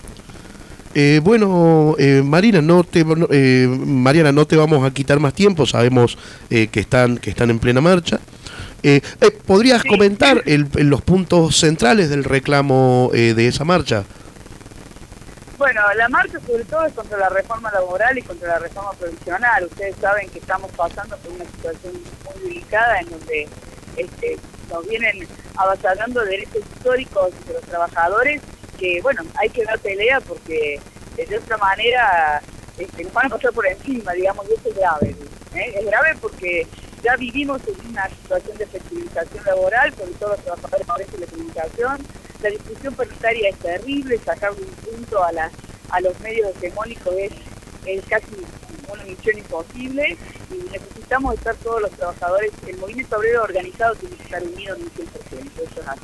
Eh, bueno, eh, Marina, no te, eh, Mariana, no te vamos a quitar más tiempo, sabemos eh, que están que están en plena marcha. Eh, eh, ¿Podrías sí. comentar el, el, los puntos centrales del reclamo eh, de esa marcha? Bueno, la marcha sobre todo es contra la reforma laboral y contra la reforma provisional. Ustedes saben que estamos pasando por una situación muy delicada en donde este, nos vienen avasallando derechos históricos de los trabajadores que, bueno, hay que dar pelea porque de otra manera este, nos van a pasar por encima, digamos, y eso es grave. ¿eh? Es grave porque ya vivimos en una situación de flexibilización laboral, sobre todo los trabajadores de la comunicación. La discusión paritaria es terrible, sacarle un punto a, la, a los medios hegemónicos es, es casi una misión imposible y necesitamos estar todos los trabajadores, el movimiento obrero organizado tiene que estar unido en un cien por ciento, eso es así.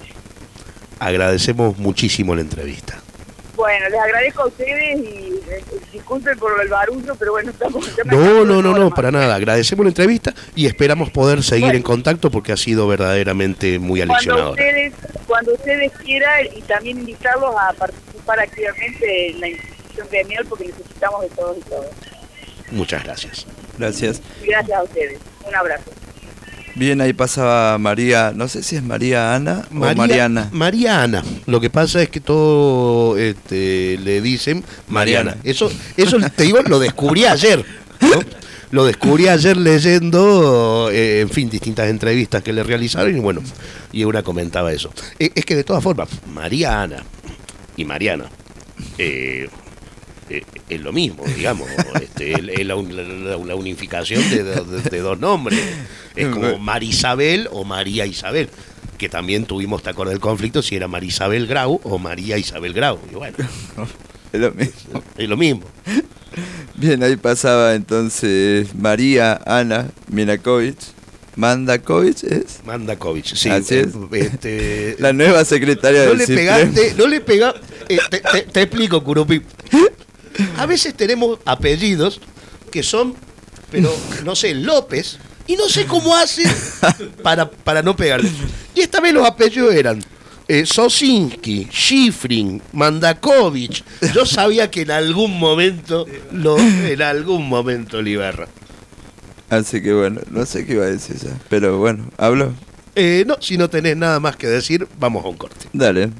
Agradecemos muchísimo la entrevista. Bueno, les agradezco a ustedes y eh, disculpen por el barullo, pero bueno, estamos... No, no, no, no, para nada. Agradecemos la entrevista y esperamos poder seguir bueno. en contacto porque ha sido verdaderamente muy aleccionador. Cuando ustedes, cuando ustedes quieran y también invitarlos a participar activamente en la institución gremial porque necesitamos de todos y todas. Muchas gracias. Gracias. Gracias a ustedes. Un abrazo. Bien, ahí pasaba María, no sé si es María Ana María, o Mariana. María Ana. Lo que pasa es que todo este, le dicen Mariana. Mariana. Eso, eso te digo, lo descubrí ayer, ¿no? Lo descubrí ayer leyendo, eh, en fin, distintas entrevistas que le realizaron y bueno, y una comentaba eso. Eh, es que de todas formas, María Ana y Mariana eh, eh, es lo mismo, digamos, este, es la, la, la unificación de, de, de dos nombres. Es como Marisabel o María Isabel, que también tuvimos, ¿te acuerdas del conflicto? Si era Marisabel Grau o María Isabel Grau. Y bueno, es lo mismo. Es lo mismo. Bien, ahí pasaba entonces María Ana Minakovic. Mandakovic es. Mandakovic, sí. Así es. Este, la nueva secretaria no del le pegaste, No le pegaste, eh, te, te, te explico, Curupi. A veces tenemos apellidos que son, pero no sé, López, y no sé cómo hacen para, para no pegarle. Y esta vez los apellidos eran eh, Sosinski, Schifrin, Mandakovic. Yo sabía que en algún momento, lo, en algún momento le iba a errar. Así que bueno, no sé qué iba a decir ya, pero bueno, ¿hablo? Eh, no, si no tenés nada más que decir, vamos a un corte. Dale.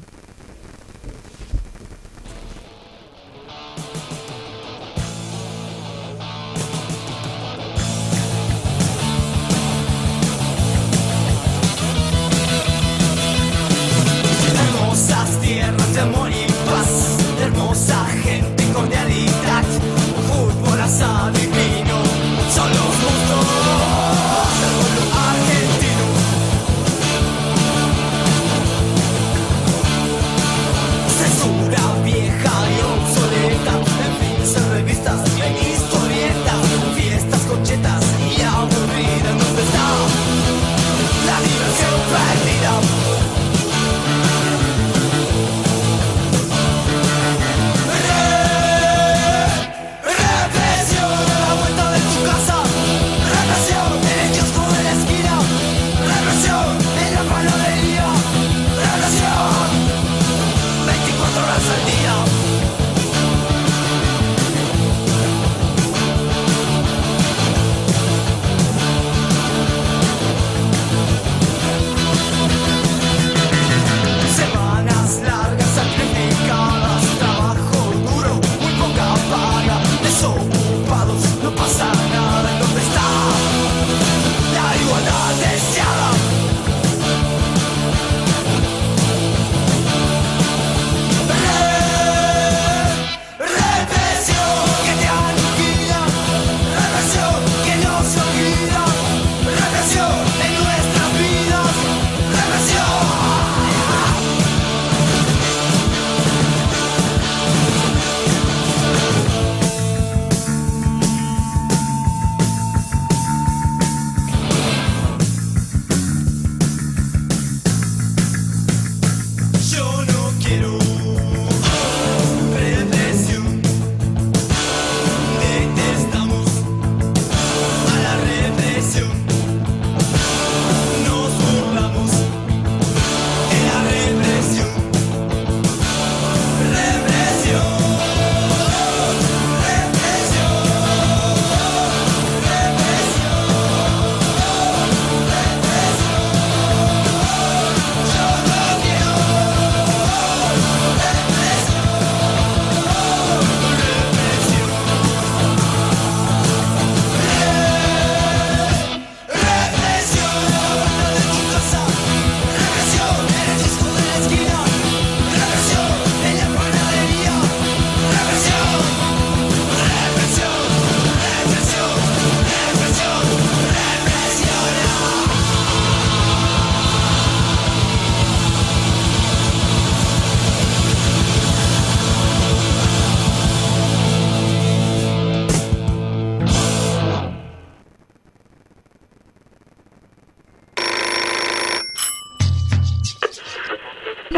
Tierras de amor y paz, hermosa gente y cordialidad, fútbol, asado y vino, son los gustos del pueblo argentino.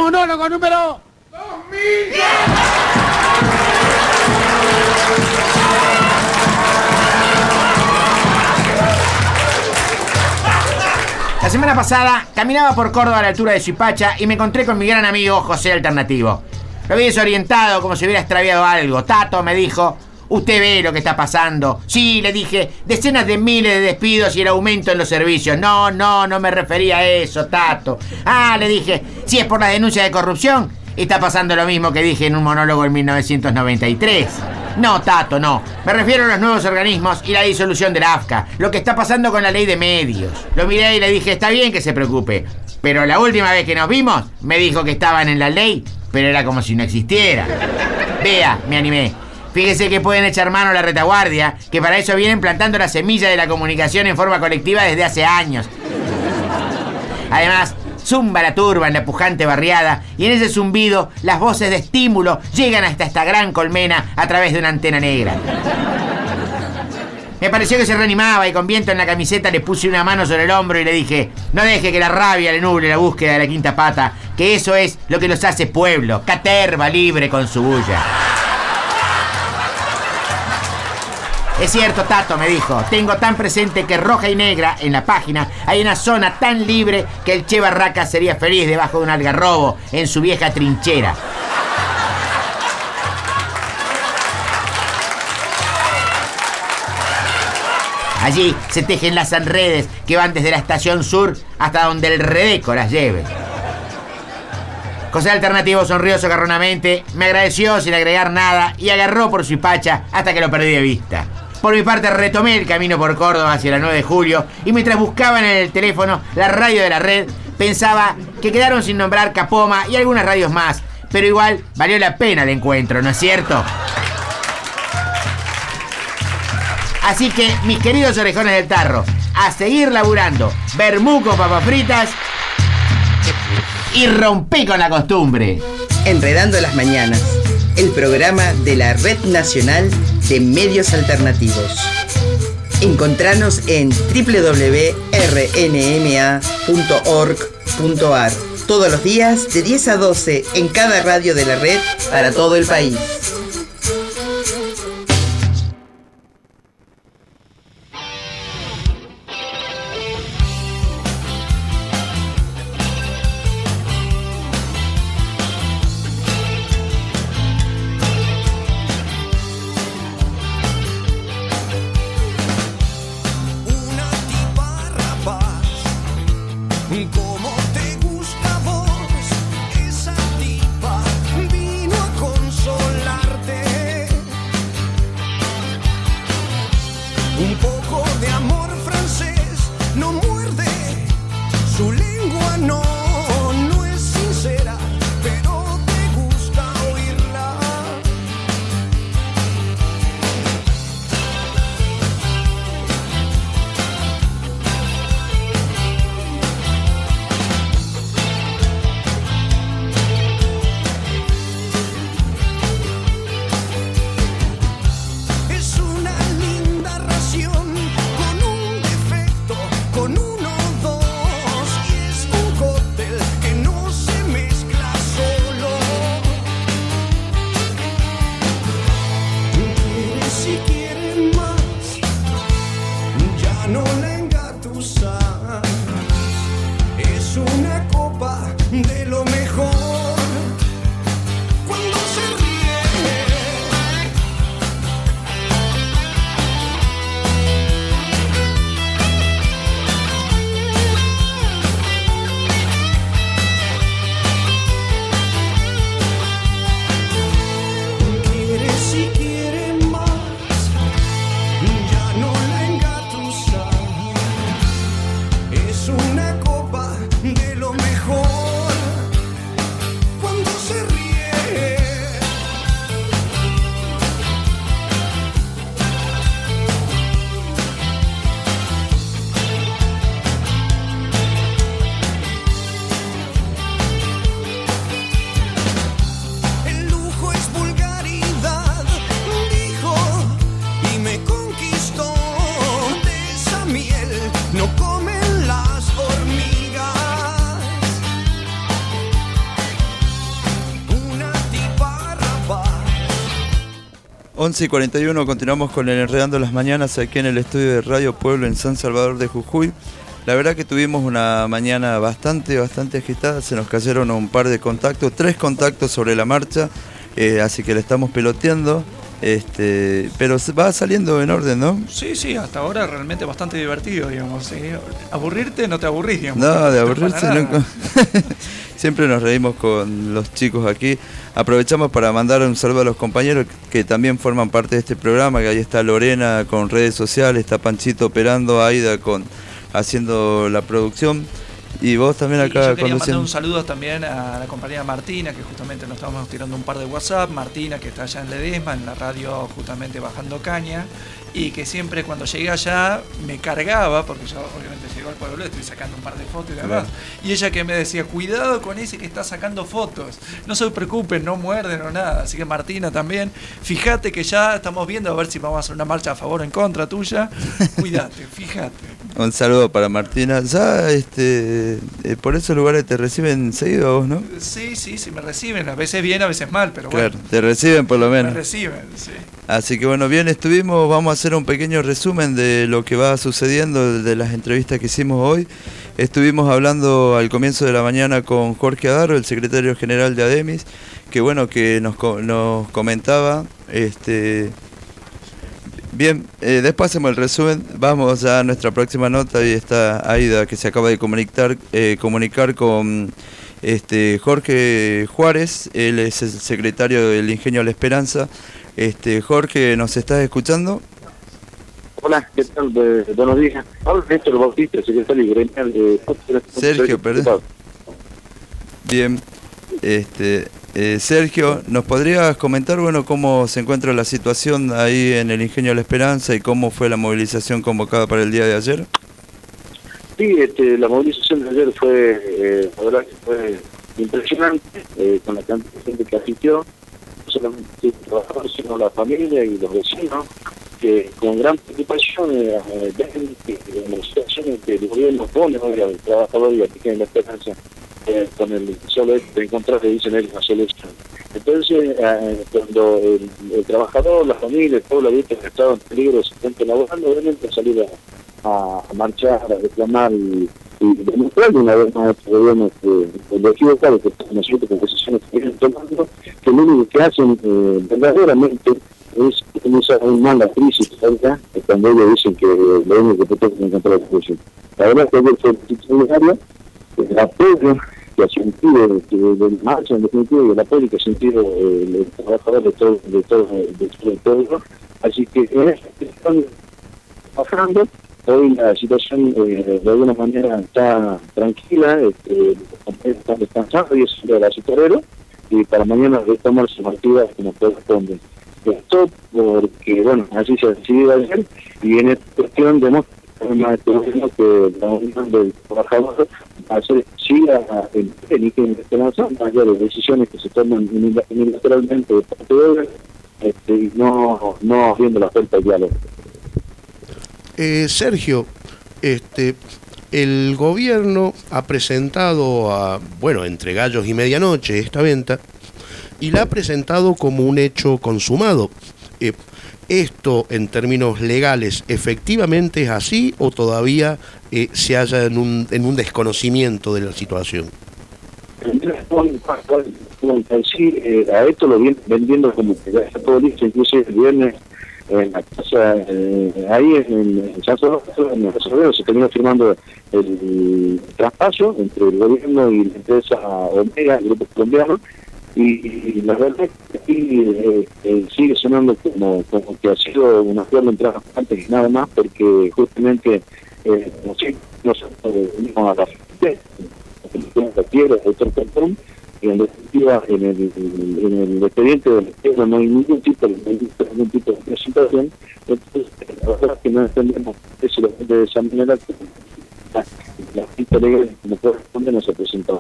monólogo número dos mil. La semana pasada caminaba por Córdoba a la altura de Suipacha y me encontré con mi gran amigo José Alternativo. Lo vi desorientado, como si hubiera extraviado algo. Tato, me dijo, usted ve lo que está pasando. Sí, le dije, decenas de miles de despidos y el aumento en los servicios. No, no, no me refería a eso, Tato. Ah, le dije, si es por la denuncia de corrupción, está pasando lo mismo que dije en un monólogo en mil novecientos noventa y tres. No, Tato, no. Me refiero a los nuevos organismos y la disolución de la A F C A. Lo que está pasando con la ley de medios. Lo miré y le dije, está bien que se preocupe. Pero la última vez que nos vimos, me dijo que estaban en la ley, pero era como si no existiera. Vea, me animé. Fíjese que pueden echar mano a la retaguardia, que para eso vienen plantando la semilla de la comunicación en forma colectiva desde hace años. Además, zumba la turba en la pujante barriada y en ese zumbido las voces de estímulo llegan hasta esta gran colmena a través de una antena negra. Me pareció que se reanimaba y con viento en la camiseta le puse una mano sobre el hombro y le dije, no deje que la rabia le nuble la búsqueda de la quinta pata, que eso es lo que los hace pueblo, caterva libre con su bulla. Es cierto, Tato, me dijo, tengo tan presente que roja y negra en la página hay una zona tan libre que el Che Barraca sería feliz debajo de un algarrobo en su vieja trinchera. Allí se te enlazan redes que van desde la estación sur hasta donde el Redeco las lleve. José Alternativo sonrió socarronamente, me agradeció sin agregar nada y agarró por Suipacha hasta que lo perdí de vista. Por mi parte retomé el camino por Córdoba hacia la nueve de julio y mientras buscaba en el teléfono la radio de la red, pensaba que quedaron sin nombrar Capoma y algunas radios más, pero igual valió la pena el encuentro, ¿no es cierto? Así que, mis queridos orejones del tarro, a seguir laburando, vermú con papas fritas y rompí con la costumbre. Enredando las Mañanas, el programa de la Red Nacional de Medios Alternativos. Encontranos en doble u doble u doble u punto r n m a punto org punto a r todos los días de diez a doce en cada radio de la red para todo el país. ¿Cómo te gusta a vos? Esa tipa vino a consolarte. Un poco de amor francés no muerde, su lengua no, no es sincera, pero te gusta oírla. once y cuarenta y uno, continuamos con el Enredando las Mañanas aquí en el estudio de Radio Pueblo en San Salvador de Jujuy. La verdad que tuvimos una mañana bastante, bastante agitada, se nos cayeron un par de contactos, tres contactos sobre la marcha, eh, así que le estamos peloteando. Este, pero va saliendo en orden, ¿no? Sí, sí, hasta ahora realmente bastante divertido, digamos. ¿Sí? Aburrirte no te aburrís, digamos. No, de aburrirse no. Siempre nos reímos con los chicos aquí. Aprovechamos para mandar un saludo a los compañeros que también forman parte de este programa, que ahí está Lorena con redes sociales, está Panchito operando, Aida con haciendo la producción. Y vos también acá y yo quería conduciendo. mandar un saludo también a la compañera Martina, que justamente nos estamos tirando un par de WhatsApp. Martina, que está allá en Ledesma, en la radio justamente bajando caña, y que siempre cuando llegué allá me cargaba, porque yo obviamente llego al pueblo, estoy sacando un par de fotos y demás. Claro. Y ella que me decía, cuidado con ese que está sacando fotos, no se preocupen, no muerden o nada. Así que Martina también, fíjate que ya estamos viendo a ver si vamos a hacer una marcha a favor o en contra tuya. Cuídate, fíjate. Un saludo para Martina. Ya este eh, por esos lugares te reciben seguido a vos, ¿no? Sí, sí, sí, me reciben, a veces bien, a veces mal, pero claro, bueno. Te reciben por lo menos. Me reciben, sí. Así que bueno, bien estuvimos, vamos a hacer un pequeño resumen de lo que va sucediendo, de las entrevistas que hicimos hoy. Estuvimos hablando al comienzo de la mañana con Jorge Adarro, el secretario general de ADEMIS, que bueno, que nos, nos comentaba, este... Bien, eh, después hacemos el resumen, vamos ya a nuestra próxima nota. Ahí está Aida, que se acaba de comunicar, eh, comunicar con este, Jorge Juárez, él es el secretario del Ingenio La Esperanza. Este, Jorge, ¿nos estás escuchando? Hola, ¿qué tal? Eh, buenos días. Habla Néstor Bautista, secretario gremial de... Sergio, perdón. Bien, este... Eh, Sergio, ¿nos podrías comentar bueno cómo se encuentra la situación ahí en el Ingenio La Esperanza y cómo fue la movilización convocada para el día de ayer? Sí, este, la movilización de ayer fue, eh, la verdad que fue impresionante, eh, con la cantidad de gente que asistió, no solamente los trabajadores, sino la familia y los vecinos, que con gran preocupación eh, ven que las situaciones que el gobierno pone hoy al trabajador y al Ingenio La Esperanza, Eh, con el solo hecho de encontrar, le dicen ellos, una solución. Entonces, eh, cuando el, el trabajador, la familia, el pueblo adulto que estaba en peligro, se encuentra laborando, obviamente salir a, a marchar, a reclamar y, y demostrar de una vez más a este gobierno que el equivocado que están haciendo con decisiones que vienen tomando, que lo único que hacen eh, verdaderamente es utilizar aún más la crisis, ¿verdad? Cuando ellos dicen que lo único que tienen que encontrar es la solución. La verdad es que ayer fue extraordinario. El apoyo que ha sentido de, de marcha, en definitiva, y el apoyo que ha sentido eh, el trabajador de todo, de todo, de todo el pueblo. Así que en esta están bajando. Hoy la situación eh, de alguna manera está tranquila, este, los compañeros están descansando y es de la torero, y para mañana retomar sus actividades como corresponde. Esto porque, bueno, así se ha decidido ayer, y en esta cuestión de este gobierno que la unión del trabajador hacer siga el Ingenio La Esperanza, más allá de las decisiones que se toman unilateralmente de parte de ellos, este, y no, no abriendo la puerta al diálogo. Eh, Sergio, este, el gobierno ha presentado, a, bueno, entre gallos y medianoche esta venta, y la ha presentado como un hecho consumado. Eh, ¿Esto, en términos legales, efectivamente es así o todavía eh, se halla en un, en un desconocimiento de la situación? Sí, eh, a esto lo vienen vendiendo como que ya está todo listo, incluso el viernes en la casa, eh, ahí en, en San Salvador, en el Salvador, se terminó firmando el traspaso entre el gobierno y la empresa Omega, el grupo colombiano. Y, y la verdad es que aquí eh, eh, sigue sonando como, como que ha sido un acuerdo entre las partes y nada más, porque justamente eh, nosotros venimos a la gente, la tierra, el doctor Cantón, y en definitiva en el, en el expediente de la tierra no hay ningún tipo de, ningún tipo de presentación. Entonces la verdad es que no entendemos eso de esa manera, que la, la gente legal como corresponde no se ha presentado.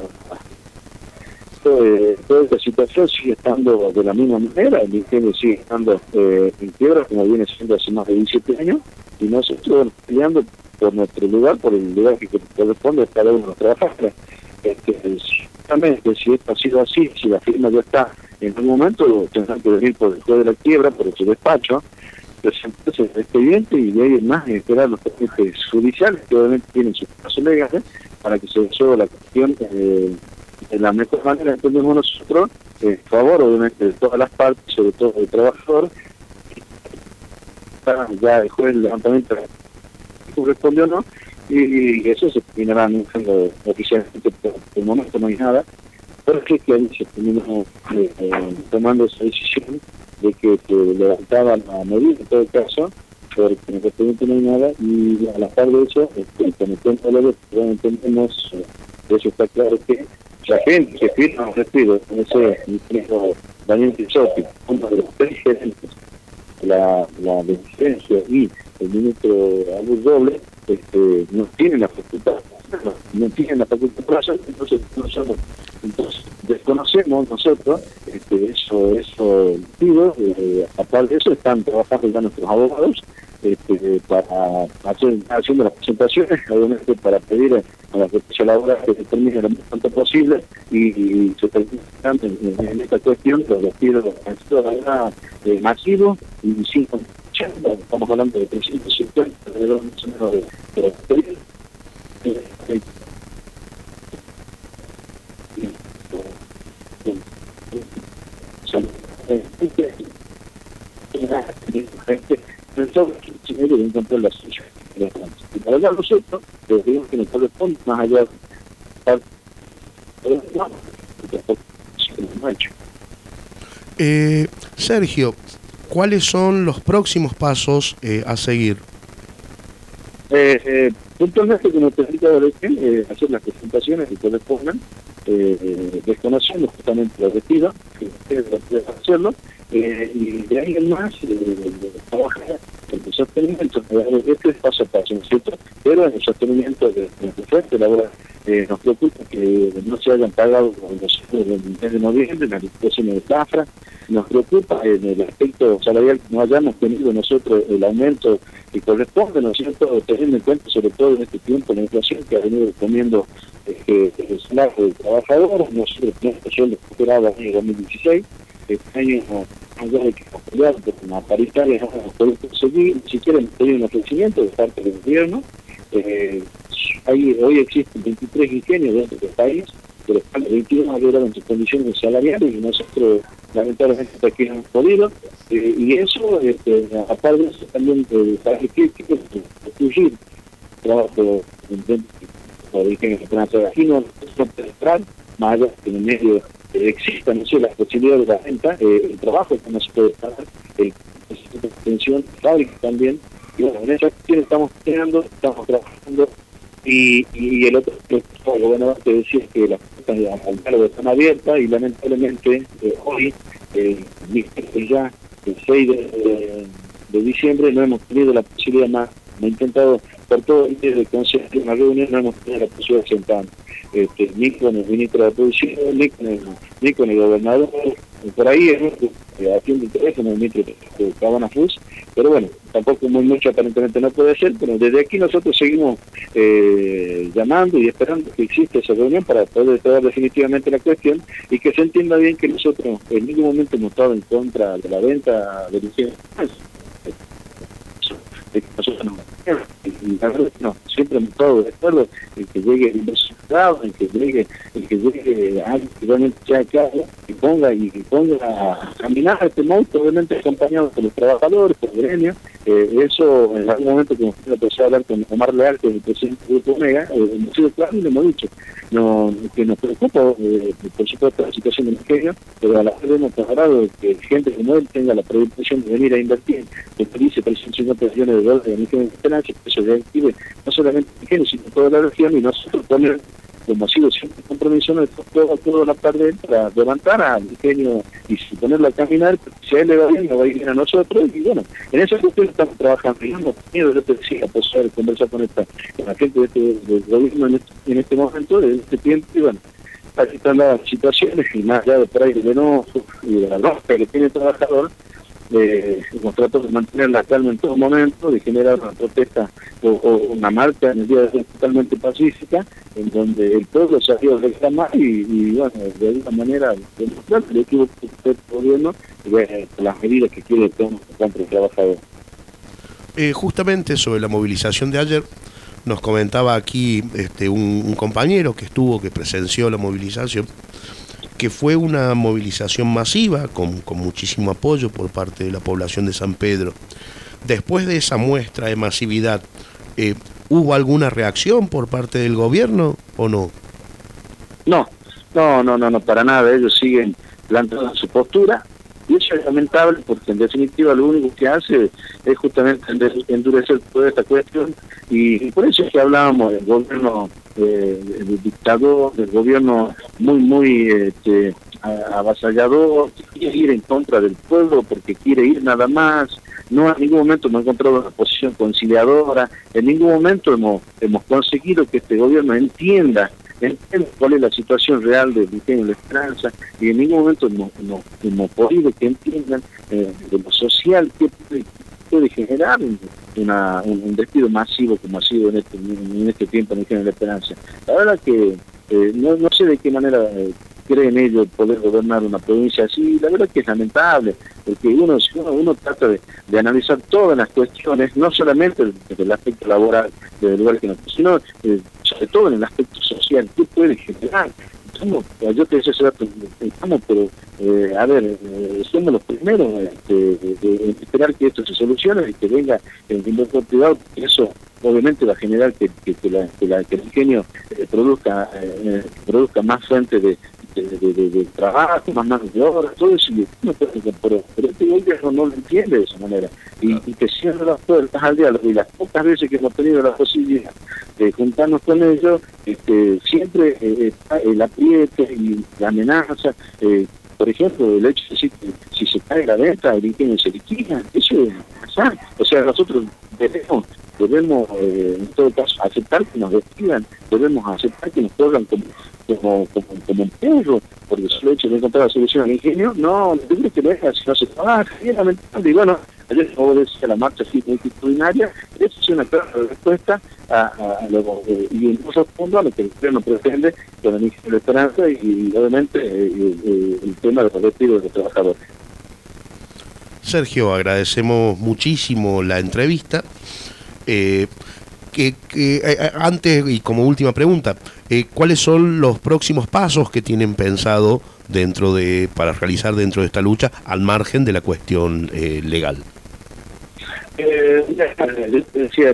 Eh, toda esta situación sigue estando de la misma manera, el ingenio sigue estando eh, en quiebra como viene siendo hace más de diecisiete años, y nosotros peleando por nuestro lugar, por el lugar que corresponde a cada uno de los trabajadores. Este, justamente, si esto ha sido así, si la firma ya está en un momento tendrán que venir por el juez de la quiebra, por su despacho, presentarse el expediente y de ahí en más esperar los trámites judiciales, que obviamente tienen sus pasos legales, para que se resuelva la cuestión eh, de la mejor manera. Entendemos nosotros, en favor obviamente de todas las partes, sobre todo del trabajador. Ya el juez el levantamiento correspondió o no, y, y eso se terminará anunciando oficialmente. Por el momento no hay nada, pero es que ahí se terminó eh, eh, tomando esa decisión de que se levantaban la medida en todo caso, porque en el expediente no hay nada, y a la par de eso, este, con el tiempo de la ley, entendemos, eh, eso está claro que la gente que firma un despido, en ese ministro Daniel Pisotti, uno de los tres gerentes, la, la dirigencia y el ministro Alur Doble, este, no tienen la facultad, no, no tienen la facultad para hacer, entonces nosotros, entonces desconocemos nosotros, este, eso, eso pido, eh, aparte de eso están trabajando ya nuestros abogados, este, para hacer, haciendo las presentaciones, obviamente para pedir a la justicia laboral que se termine lo más pronto posible y, y se termine en, en, en esta cuestión los despidos eh, masivos y sin condiciones. Estamos hablando de trescientos cincuenta de los de, de los despedidos. Entonces, si no deben encontrar la solución. Y para hablar nosotros, les digo que nos corresponde más allá de no, no hecho. Eh, Sergio, ¿cuáles son los próximos pasos eh, a seguir? Eh, eh, puntualmente, como te explicaba recién, eh, hacer las presentaciones que correspondan, eh, eh, desconociendo justamente los despidos, que ustedes pueden hacerlo, eh, y de ahí en más, eh, trabajar en el sostenimiento, este es paso a paso, ¿no es cierto? Pero en el sostenimiento de la fuerte laboral, eh, nos preocupa que no se hayan pagado los del mes de noviembre, las licitaciones de Zafra, nos preocupa en el aspecto salarial que no hayamos tenido nosotros el aumento que corresponde, ¿no es cierto?, teniendo en cuenta sobre todo en este tiempo la inflación que ha venido comiendo eh, el salario del trabajador. Nosotros tenemos el sueldo esperado en el dos mil dieciséis, este año allá de que apoyar por una paritaria no hemos podido conseguir, ni siquiera hemos tenido un ofrecimiento de parte del gobierno. Eh, hay, hoy existen veintitrés ingenios dentro del país, de los cuales veintiuno lograron sus condiciones salariales y nosotros lamentablemente hasta aquí no hemos podido, eh, y eso, este, aparte de eso, también eh, para que incluir trabajo de ingeniería internacional, aquí no se puede entrar, más allá que en el medio eh, exista, no sé, la posibilidad de la venta, eh, el trabajo que no se puede pagar, el de extensión, fábrica también, y bueno, en esa cuestión estamos creando, estamos trabajando. Y, y el otro, lo bueno que decía es que las puertas al diálogo están abiertas y lamentablemente eh, hoy, eh, ya el seis de, de, de diciembre, no hemos tenido la posibilidad más, me he intentado por todo el día de conseguir una reunión, no hemos tenido la posibilidad de sentarnos, este, ni con el ministro de la Producción, ni con el, ni con el gobernador, por ahí es eh, haciendo interés en el ministro de Cabana Fus, pero bueno, tampoco muy mucho aparentemente no puede ser, pero desde aquí nosotros seguimos eh, llamando y esperando que exista esa reunión para poder tratar definitivamente la cuestión y que se entienda bien que nosotros en ningún momento hemos estado en contra de la venta de licencias. Nosotros no, y la verdad no, siempre hemos estado de acuerdo en que llegue el inversor, en que llegue, en que llegue alguien que realmente sea claro y ponga y ponga a caminar a este monstruo, obviamente acompañado por los trabajadores, por el gremio. Eh, eso en algún momento que hemos empezado a hablar con Omar Leal, que es el presidente del Grupo Omega, eh, hemos sido claros y le hemos dicho no, que nos preocupa, eh, por supuesto, la situación del ingenio, pero a la vez hemos trasladado que gente como él tenga la predisposición de venir a invertir, que utilice trescientos cincuenta millones de dólares en ingenio de esperanza, que se reactive no solamente el ingenio, sino toda la región, y nosotros poner, como ha sido siempre un compromiso, toda, toda la tarde para levantar al ingenio y ponerlo a caminar, si a él le va bien, nos va a ir bien a nosotros, y bueno, en esa cuestión estamos trabajando, y no hemos tenido, yo te decía, poder conversar con esta, con la gente de este, del gobierno en este, en este momento, en este tiempo, y bueno, aquí están las situaciones, y más allá de por ahí del enojo y de la rosca que tiene el trabajador, eh, hemos tratado de mantener la calma en todo momento, de generar una protesta o, o una marcha en el día de hoy totalmente pacífica, en donde el pueblo salió a reclamar y, y bueno, de alguna manera demostrar el equipo del gobierno eh, las medidas que quiere tomar contra el trabajador. Eh, justamente sobre la movilización de ayer, nos comentaba aquí este, un, un compañero que estuvo, que presenció la movilización, que fue una movilización masiva, con, con muchísimo apoyo por parte de la población de San Pedro. Después de esa muestra de masividad, eh, ¿hubo alguna reacción por parte del gobierno o no? No, no, no, no, no, para nada. Ellos siguen plantando su postura. Y eso es lamentable porque en definitiva lo único que hace es justamente endurecer toda esta cuestión y por eso es que hablábamos del gobierno eh, del dictador, del gobierno muy, muy este, avasallador, que quiere ir en contra del pueblo porque quiere ir nada más. No en ningún momento hemos encontrado una posición conciliadora, en ningún momento hemos, hemos conseguido que este gobierno entienda entienden cuál es la situación real del ingenio de la Esperanza y en ningún momento hemos, hemos, hemos podido que entiendan eh, de lo social que puede, puede generar una, un, un despido masivo como ha sido en este, en este tiempo en el ingenio de la Esperanza. La verdad que eh, no, no sé de qué manera eh, creen ellos poder gobernar una provincia así, la verdad que es lamentable, porque uno, uno, uno trata de, de analizar todas las cuestiones, no solamente desde el aspecto laboral del lugar que nos, sino eh, sobre todo en el aspecto social, ¿qué puede generar? Estamos, yo te decía hace rato, estamos, pero eh, a ver, eh, somos los primeros este, de, de, de esperar que esto se solucione y que venga el inversor privado, porque eso obviamente va a generar que, que, que, la, que, la, que el ingenio eh, produzca, eh, produzca más fuente de De, de, de, de trabajo, más manos de obra, todo eso, no, pero, pero, pero este gobierno no lo entiende de esa manera, y, claro. y que cierre las puertas al diálogo, y las pocas veces que hemos tenido la posibilidad de juntarnos con ellos, este, siempre eh, está el apriete y la amenaza, eh, por ejemplo, el hecho de decir que si se cae la venta, el ingenio se liquida, eso es pasar, o sea, nosotros debemos, debemos eh, en todo caso, aceptar que nos despidan, debemos aceptar que nos pongan como Como, como, como un perro, porque solo el hecho de encontrar la solución al ingenio, no, no tiene que ver si no se trabaja, es lamentable. Y bueno, ayer como decía la marcha así multitudinaria, esa es una clara respuesta a, a, a lo, eh, y en muchos puntos a lo que el gobierno pretende con el ingenio de la Esperanza y, y obviamente eh, eh, el tema de los despidos de los trabajadores. Sergio, agradecemos muchísimo la entrevista. Eh, que, que eh, antes y como última pregunta, eh, ¿cuáles son los próximos pasos que tienen pensado dentro de para realizar dentro de esta lucha al margen de la cuestión eh, legal? Eh, decía,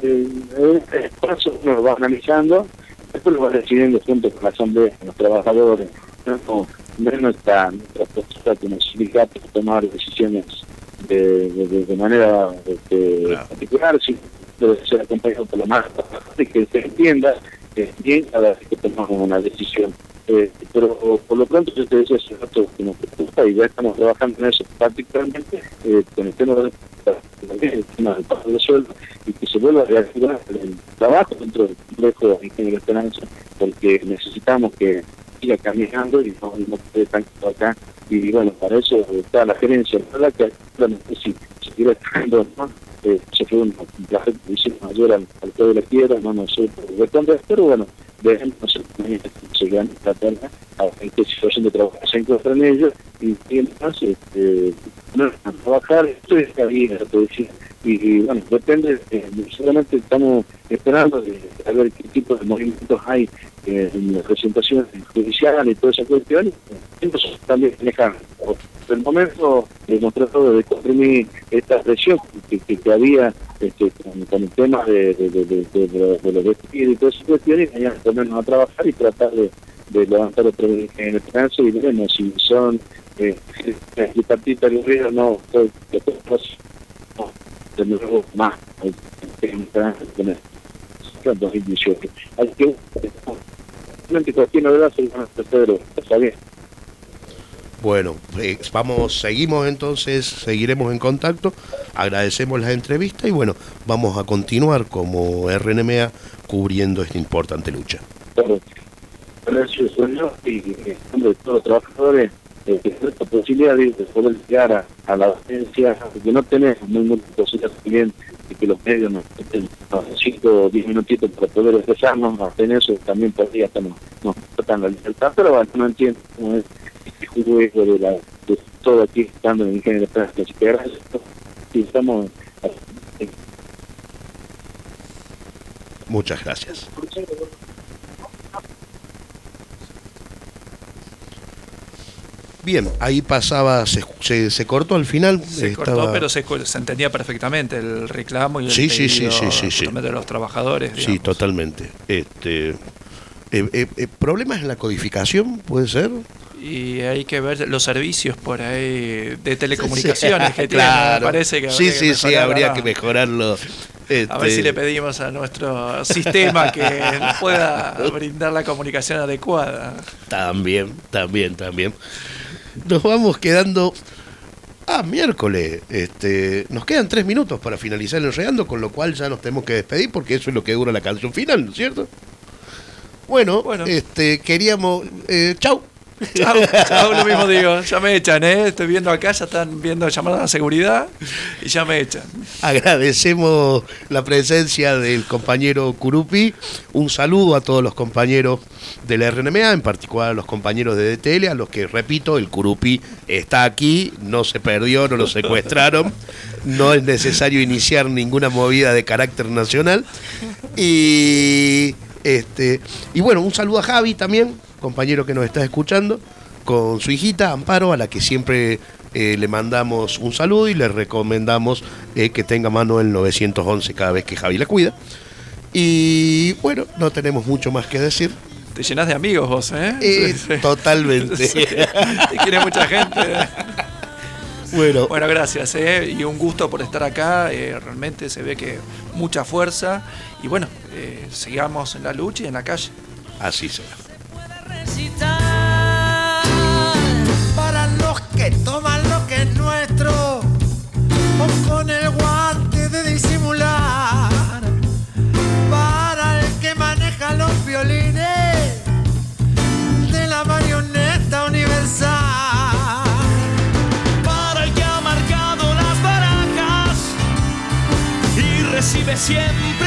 el paso uno lo va analizando, después lo va decidiendo junto con la asamblea, con los trabajadores, no, no es nuestra, nuestra postura como sindicato tomar decisiones de, de, de manera de, claro. particular, sino debe ser acompañado por lo más de que se entienda eh, bien cada vez que tomamos una decisión. Eh, pero por lo pronto yo te decía hace rato que nos preocupa y ya estamos trabajando en eso particularmente eh, con el tema del el tema del pago de sueldo y que se vuelva a reactivar el trabajo dentro del complejo de ingenio de la Esperanza, porque necesitamos que siga caminando y no, no quede tan acá. Y bueno, para eso está la gerencia, la verdad que si se quiere estando, ¿no? Eh, se fue un, un placer que hicimos ayer al, al pie de la tierra, no no sé por responder, pero bueno, dejemos se gana la terna, a en qué situación de trabajo se encuentran ellos y entonces este, no, a trabajar, esto está bien, la producción. Y, y bueno, depende, eh, solamente estamos esperando de, a ver qué tipo de movimientos hay eh, en las presentaciones judiciales y toda esa cuestión, y entonces también dejar. Por el momento hemos tratado de comprimir esta presión que, que, que había este, con, con el tema de, de, de, de, de, de, de los despidos y toda esa cuestión, y mañana ponernos a trabajar y tratar de, de levantar otra vez en el trance y veremos si son eh, el partido de Río no, todo, todo, no, de nuevo más en el dos mil dieciocho. Así que cualquier novedad se van a Pedro, está bien. Bueno, eh, vamos, seguimos entonces, seguiremos en contacto, agradecemos la entrevista y bueno, vamos a continuar como R N M A cubriendo esta importante lucha. Gracias, señor, y en nombre de todos los trabajadores, eh, que la posibilidad de, de poder llegar a, a la audiencia, porque no tenemos muy mucha posibilidad también de que los medios nos den cinco o diez minutitos para poder expresarnos, hasta en eso también podría estar nos, nos tratan la libertad, pero bueno, no entiendo cómo es este juego de, la, de todo aquí estando en el ingenio de práctica, así que gracias, y estamos... Eh, Muchas gracias. Bien, ahí pasaba, se, se, se cortó al final. Se estaba... cortó, pero se, se entendía perfectamente el reclamo y el sí, sí, pedido sí, sí, sí, sí. de los trabajadores. Digamos. Sí, totalmente. Este, eh, eh, eh, ¿Problemas en la codificación, puede ser? Y hay que ver los servicios por ahí de telecomunicaciones sí, que claro. tienen. Me parece que sí, sí, que sí, habría que mejorarlo. Este... A ver si le pedimos a nuestro sistema que pueda brindar la comunicación adecuada. También, también, también. Nos vamos quedando a miércoles. Este, nos quedan tres minutos para finalizar el Enredando, con lo cual ya nos tenemos que despedir porque eso es lo que dura la canción final, ¿no es cierto? Bueno, bueno. este, queríamos... Eh, chau. Chau, chau, lo mismo digo, ya me echan, ¿eh? Estoy viendo acá, ya están viendo llamadas a seguridad y ya me echan. Agradecemos la presencia del compañero Curupi, un saludo a todos los compañeros de la R N M A, en particular a los compañeros de D T L, a los que, repito, el Curupi está aquí, no se perdió, no lo secuestraron, no es necesario iniciar ninguna movida de carácter nacional. Y, este, y bueno, un saludo a Javi también, compañero que nos está escuchando, con su hijita Amparo, a la que siempre eh, le mandamos un saludo y le recomendamos eh, que tenga mano el nueve once cada vez que Javi la cuida. Y bueno, no tenemos mucho más que decir. Te llenas de amigos vos, ¿eh? eh sí, sí. Totalmente. Sí, te quiere mucha gente. Bueno, bueno, gracias, ¿eh? Y un gusto por estar acá. Eh, realmente se ve que mucha fuerza. Y bueno, eh, sigamos en la lucha y en la calle. Así será. Para los que toman lo que es nuestro, o con el guante de disimular. Para el que maneja los violines de la marioneta universal. Para el que ha marcado las barajas y recibe siempre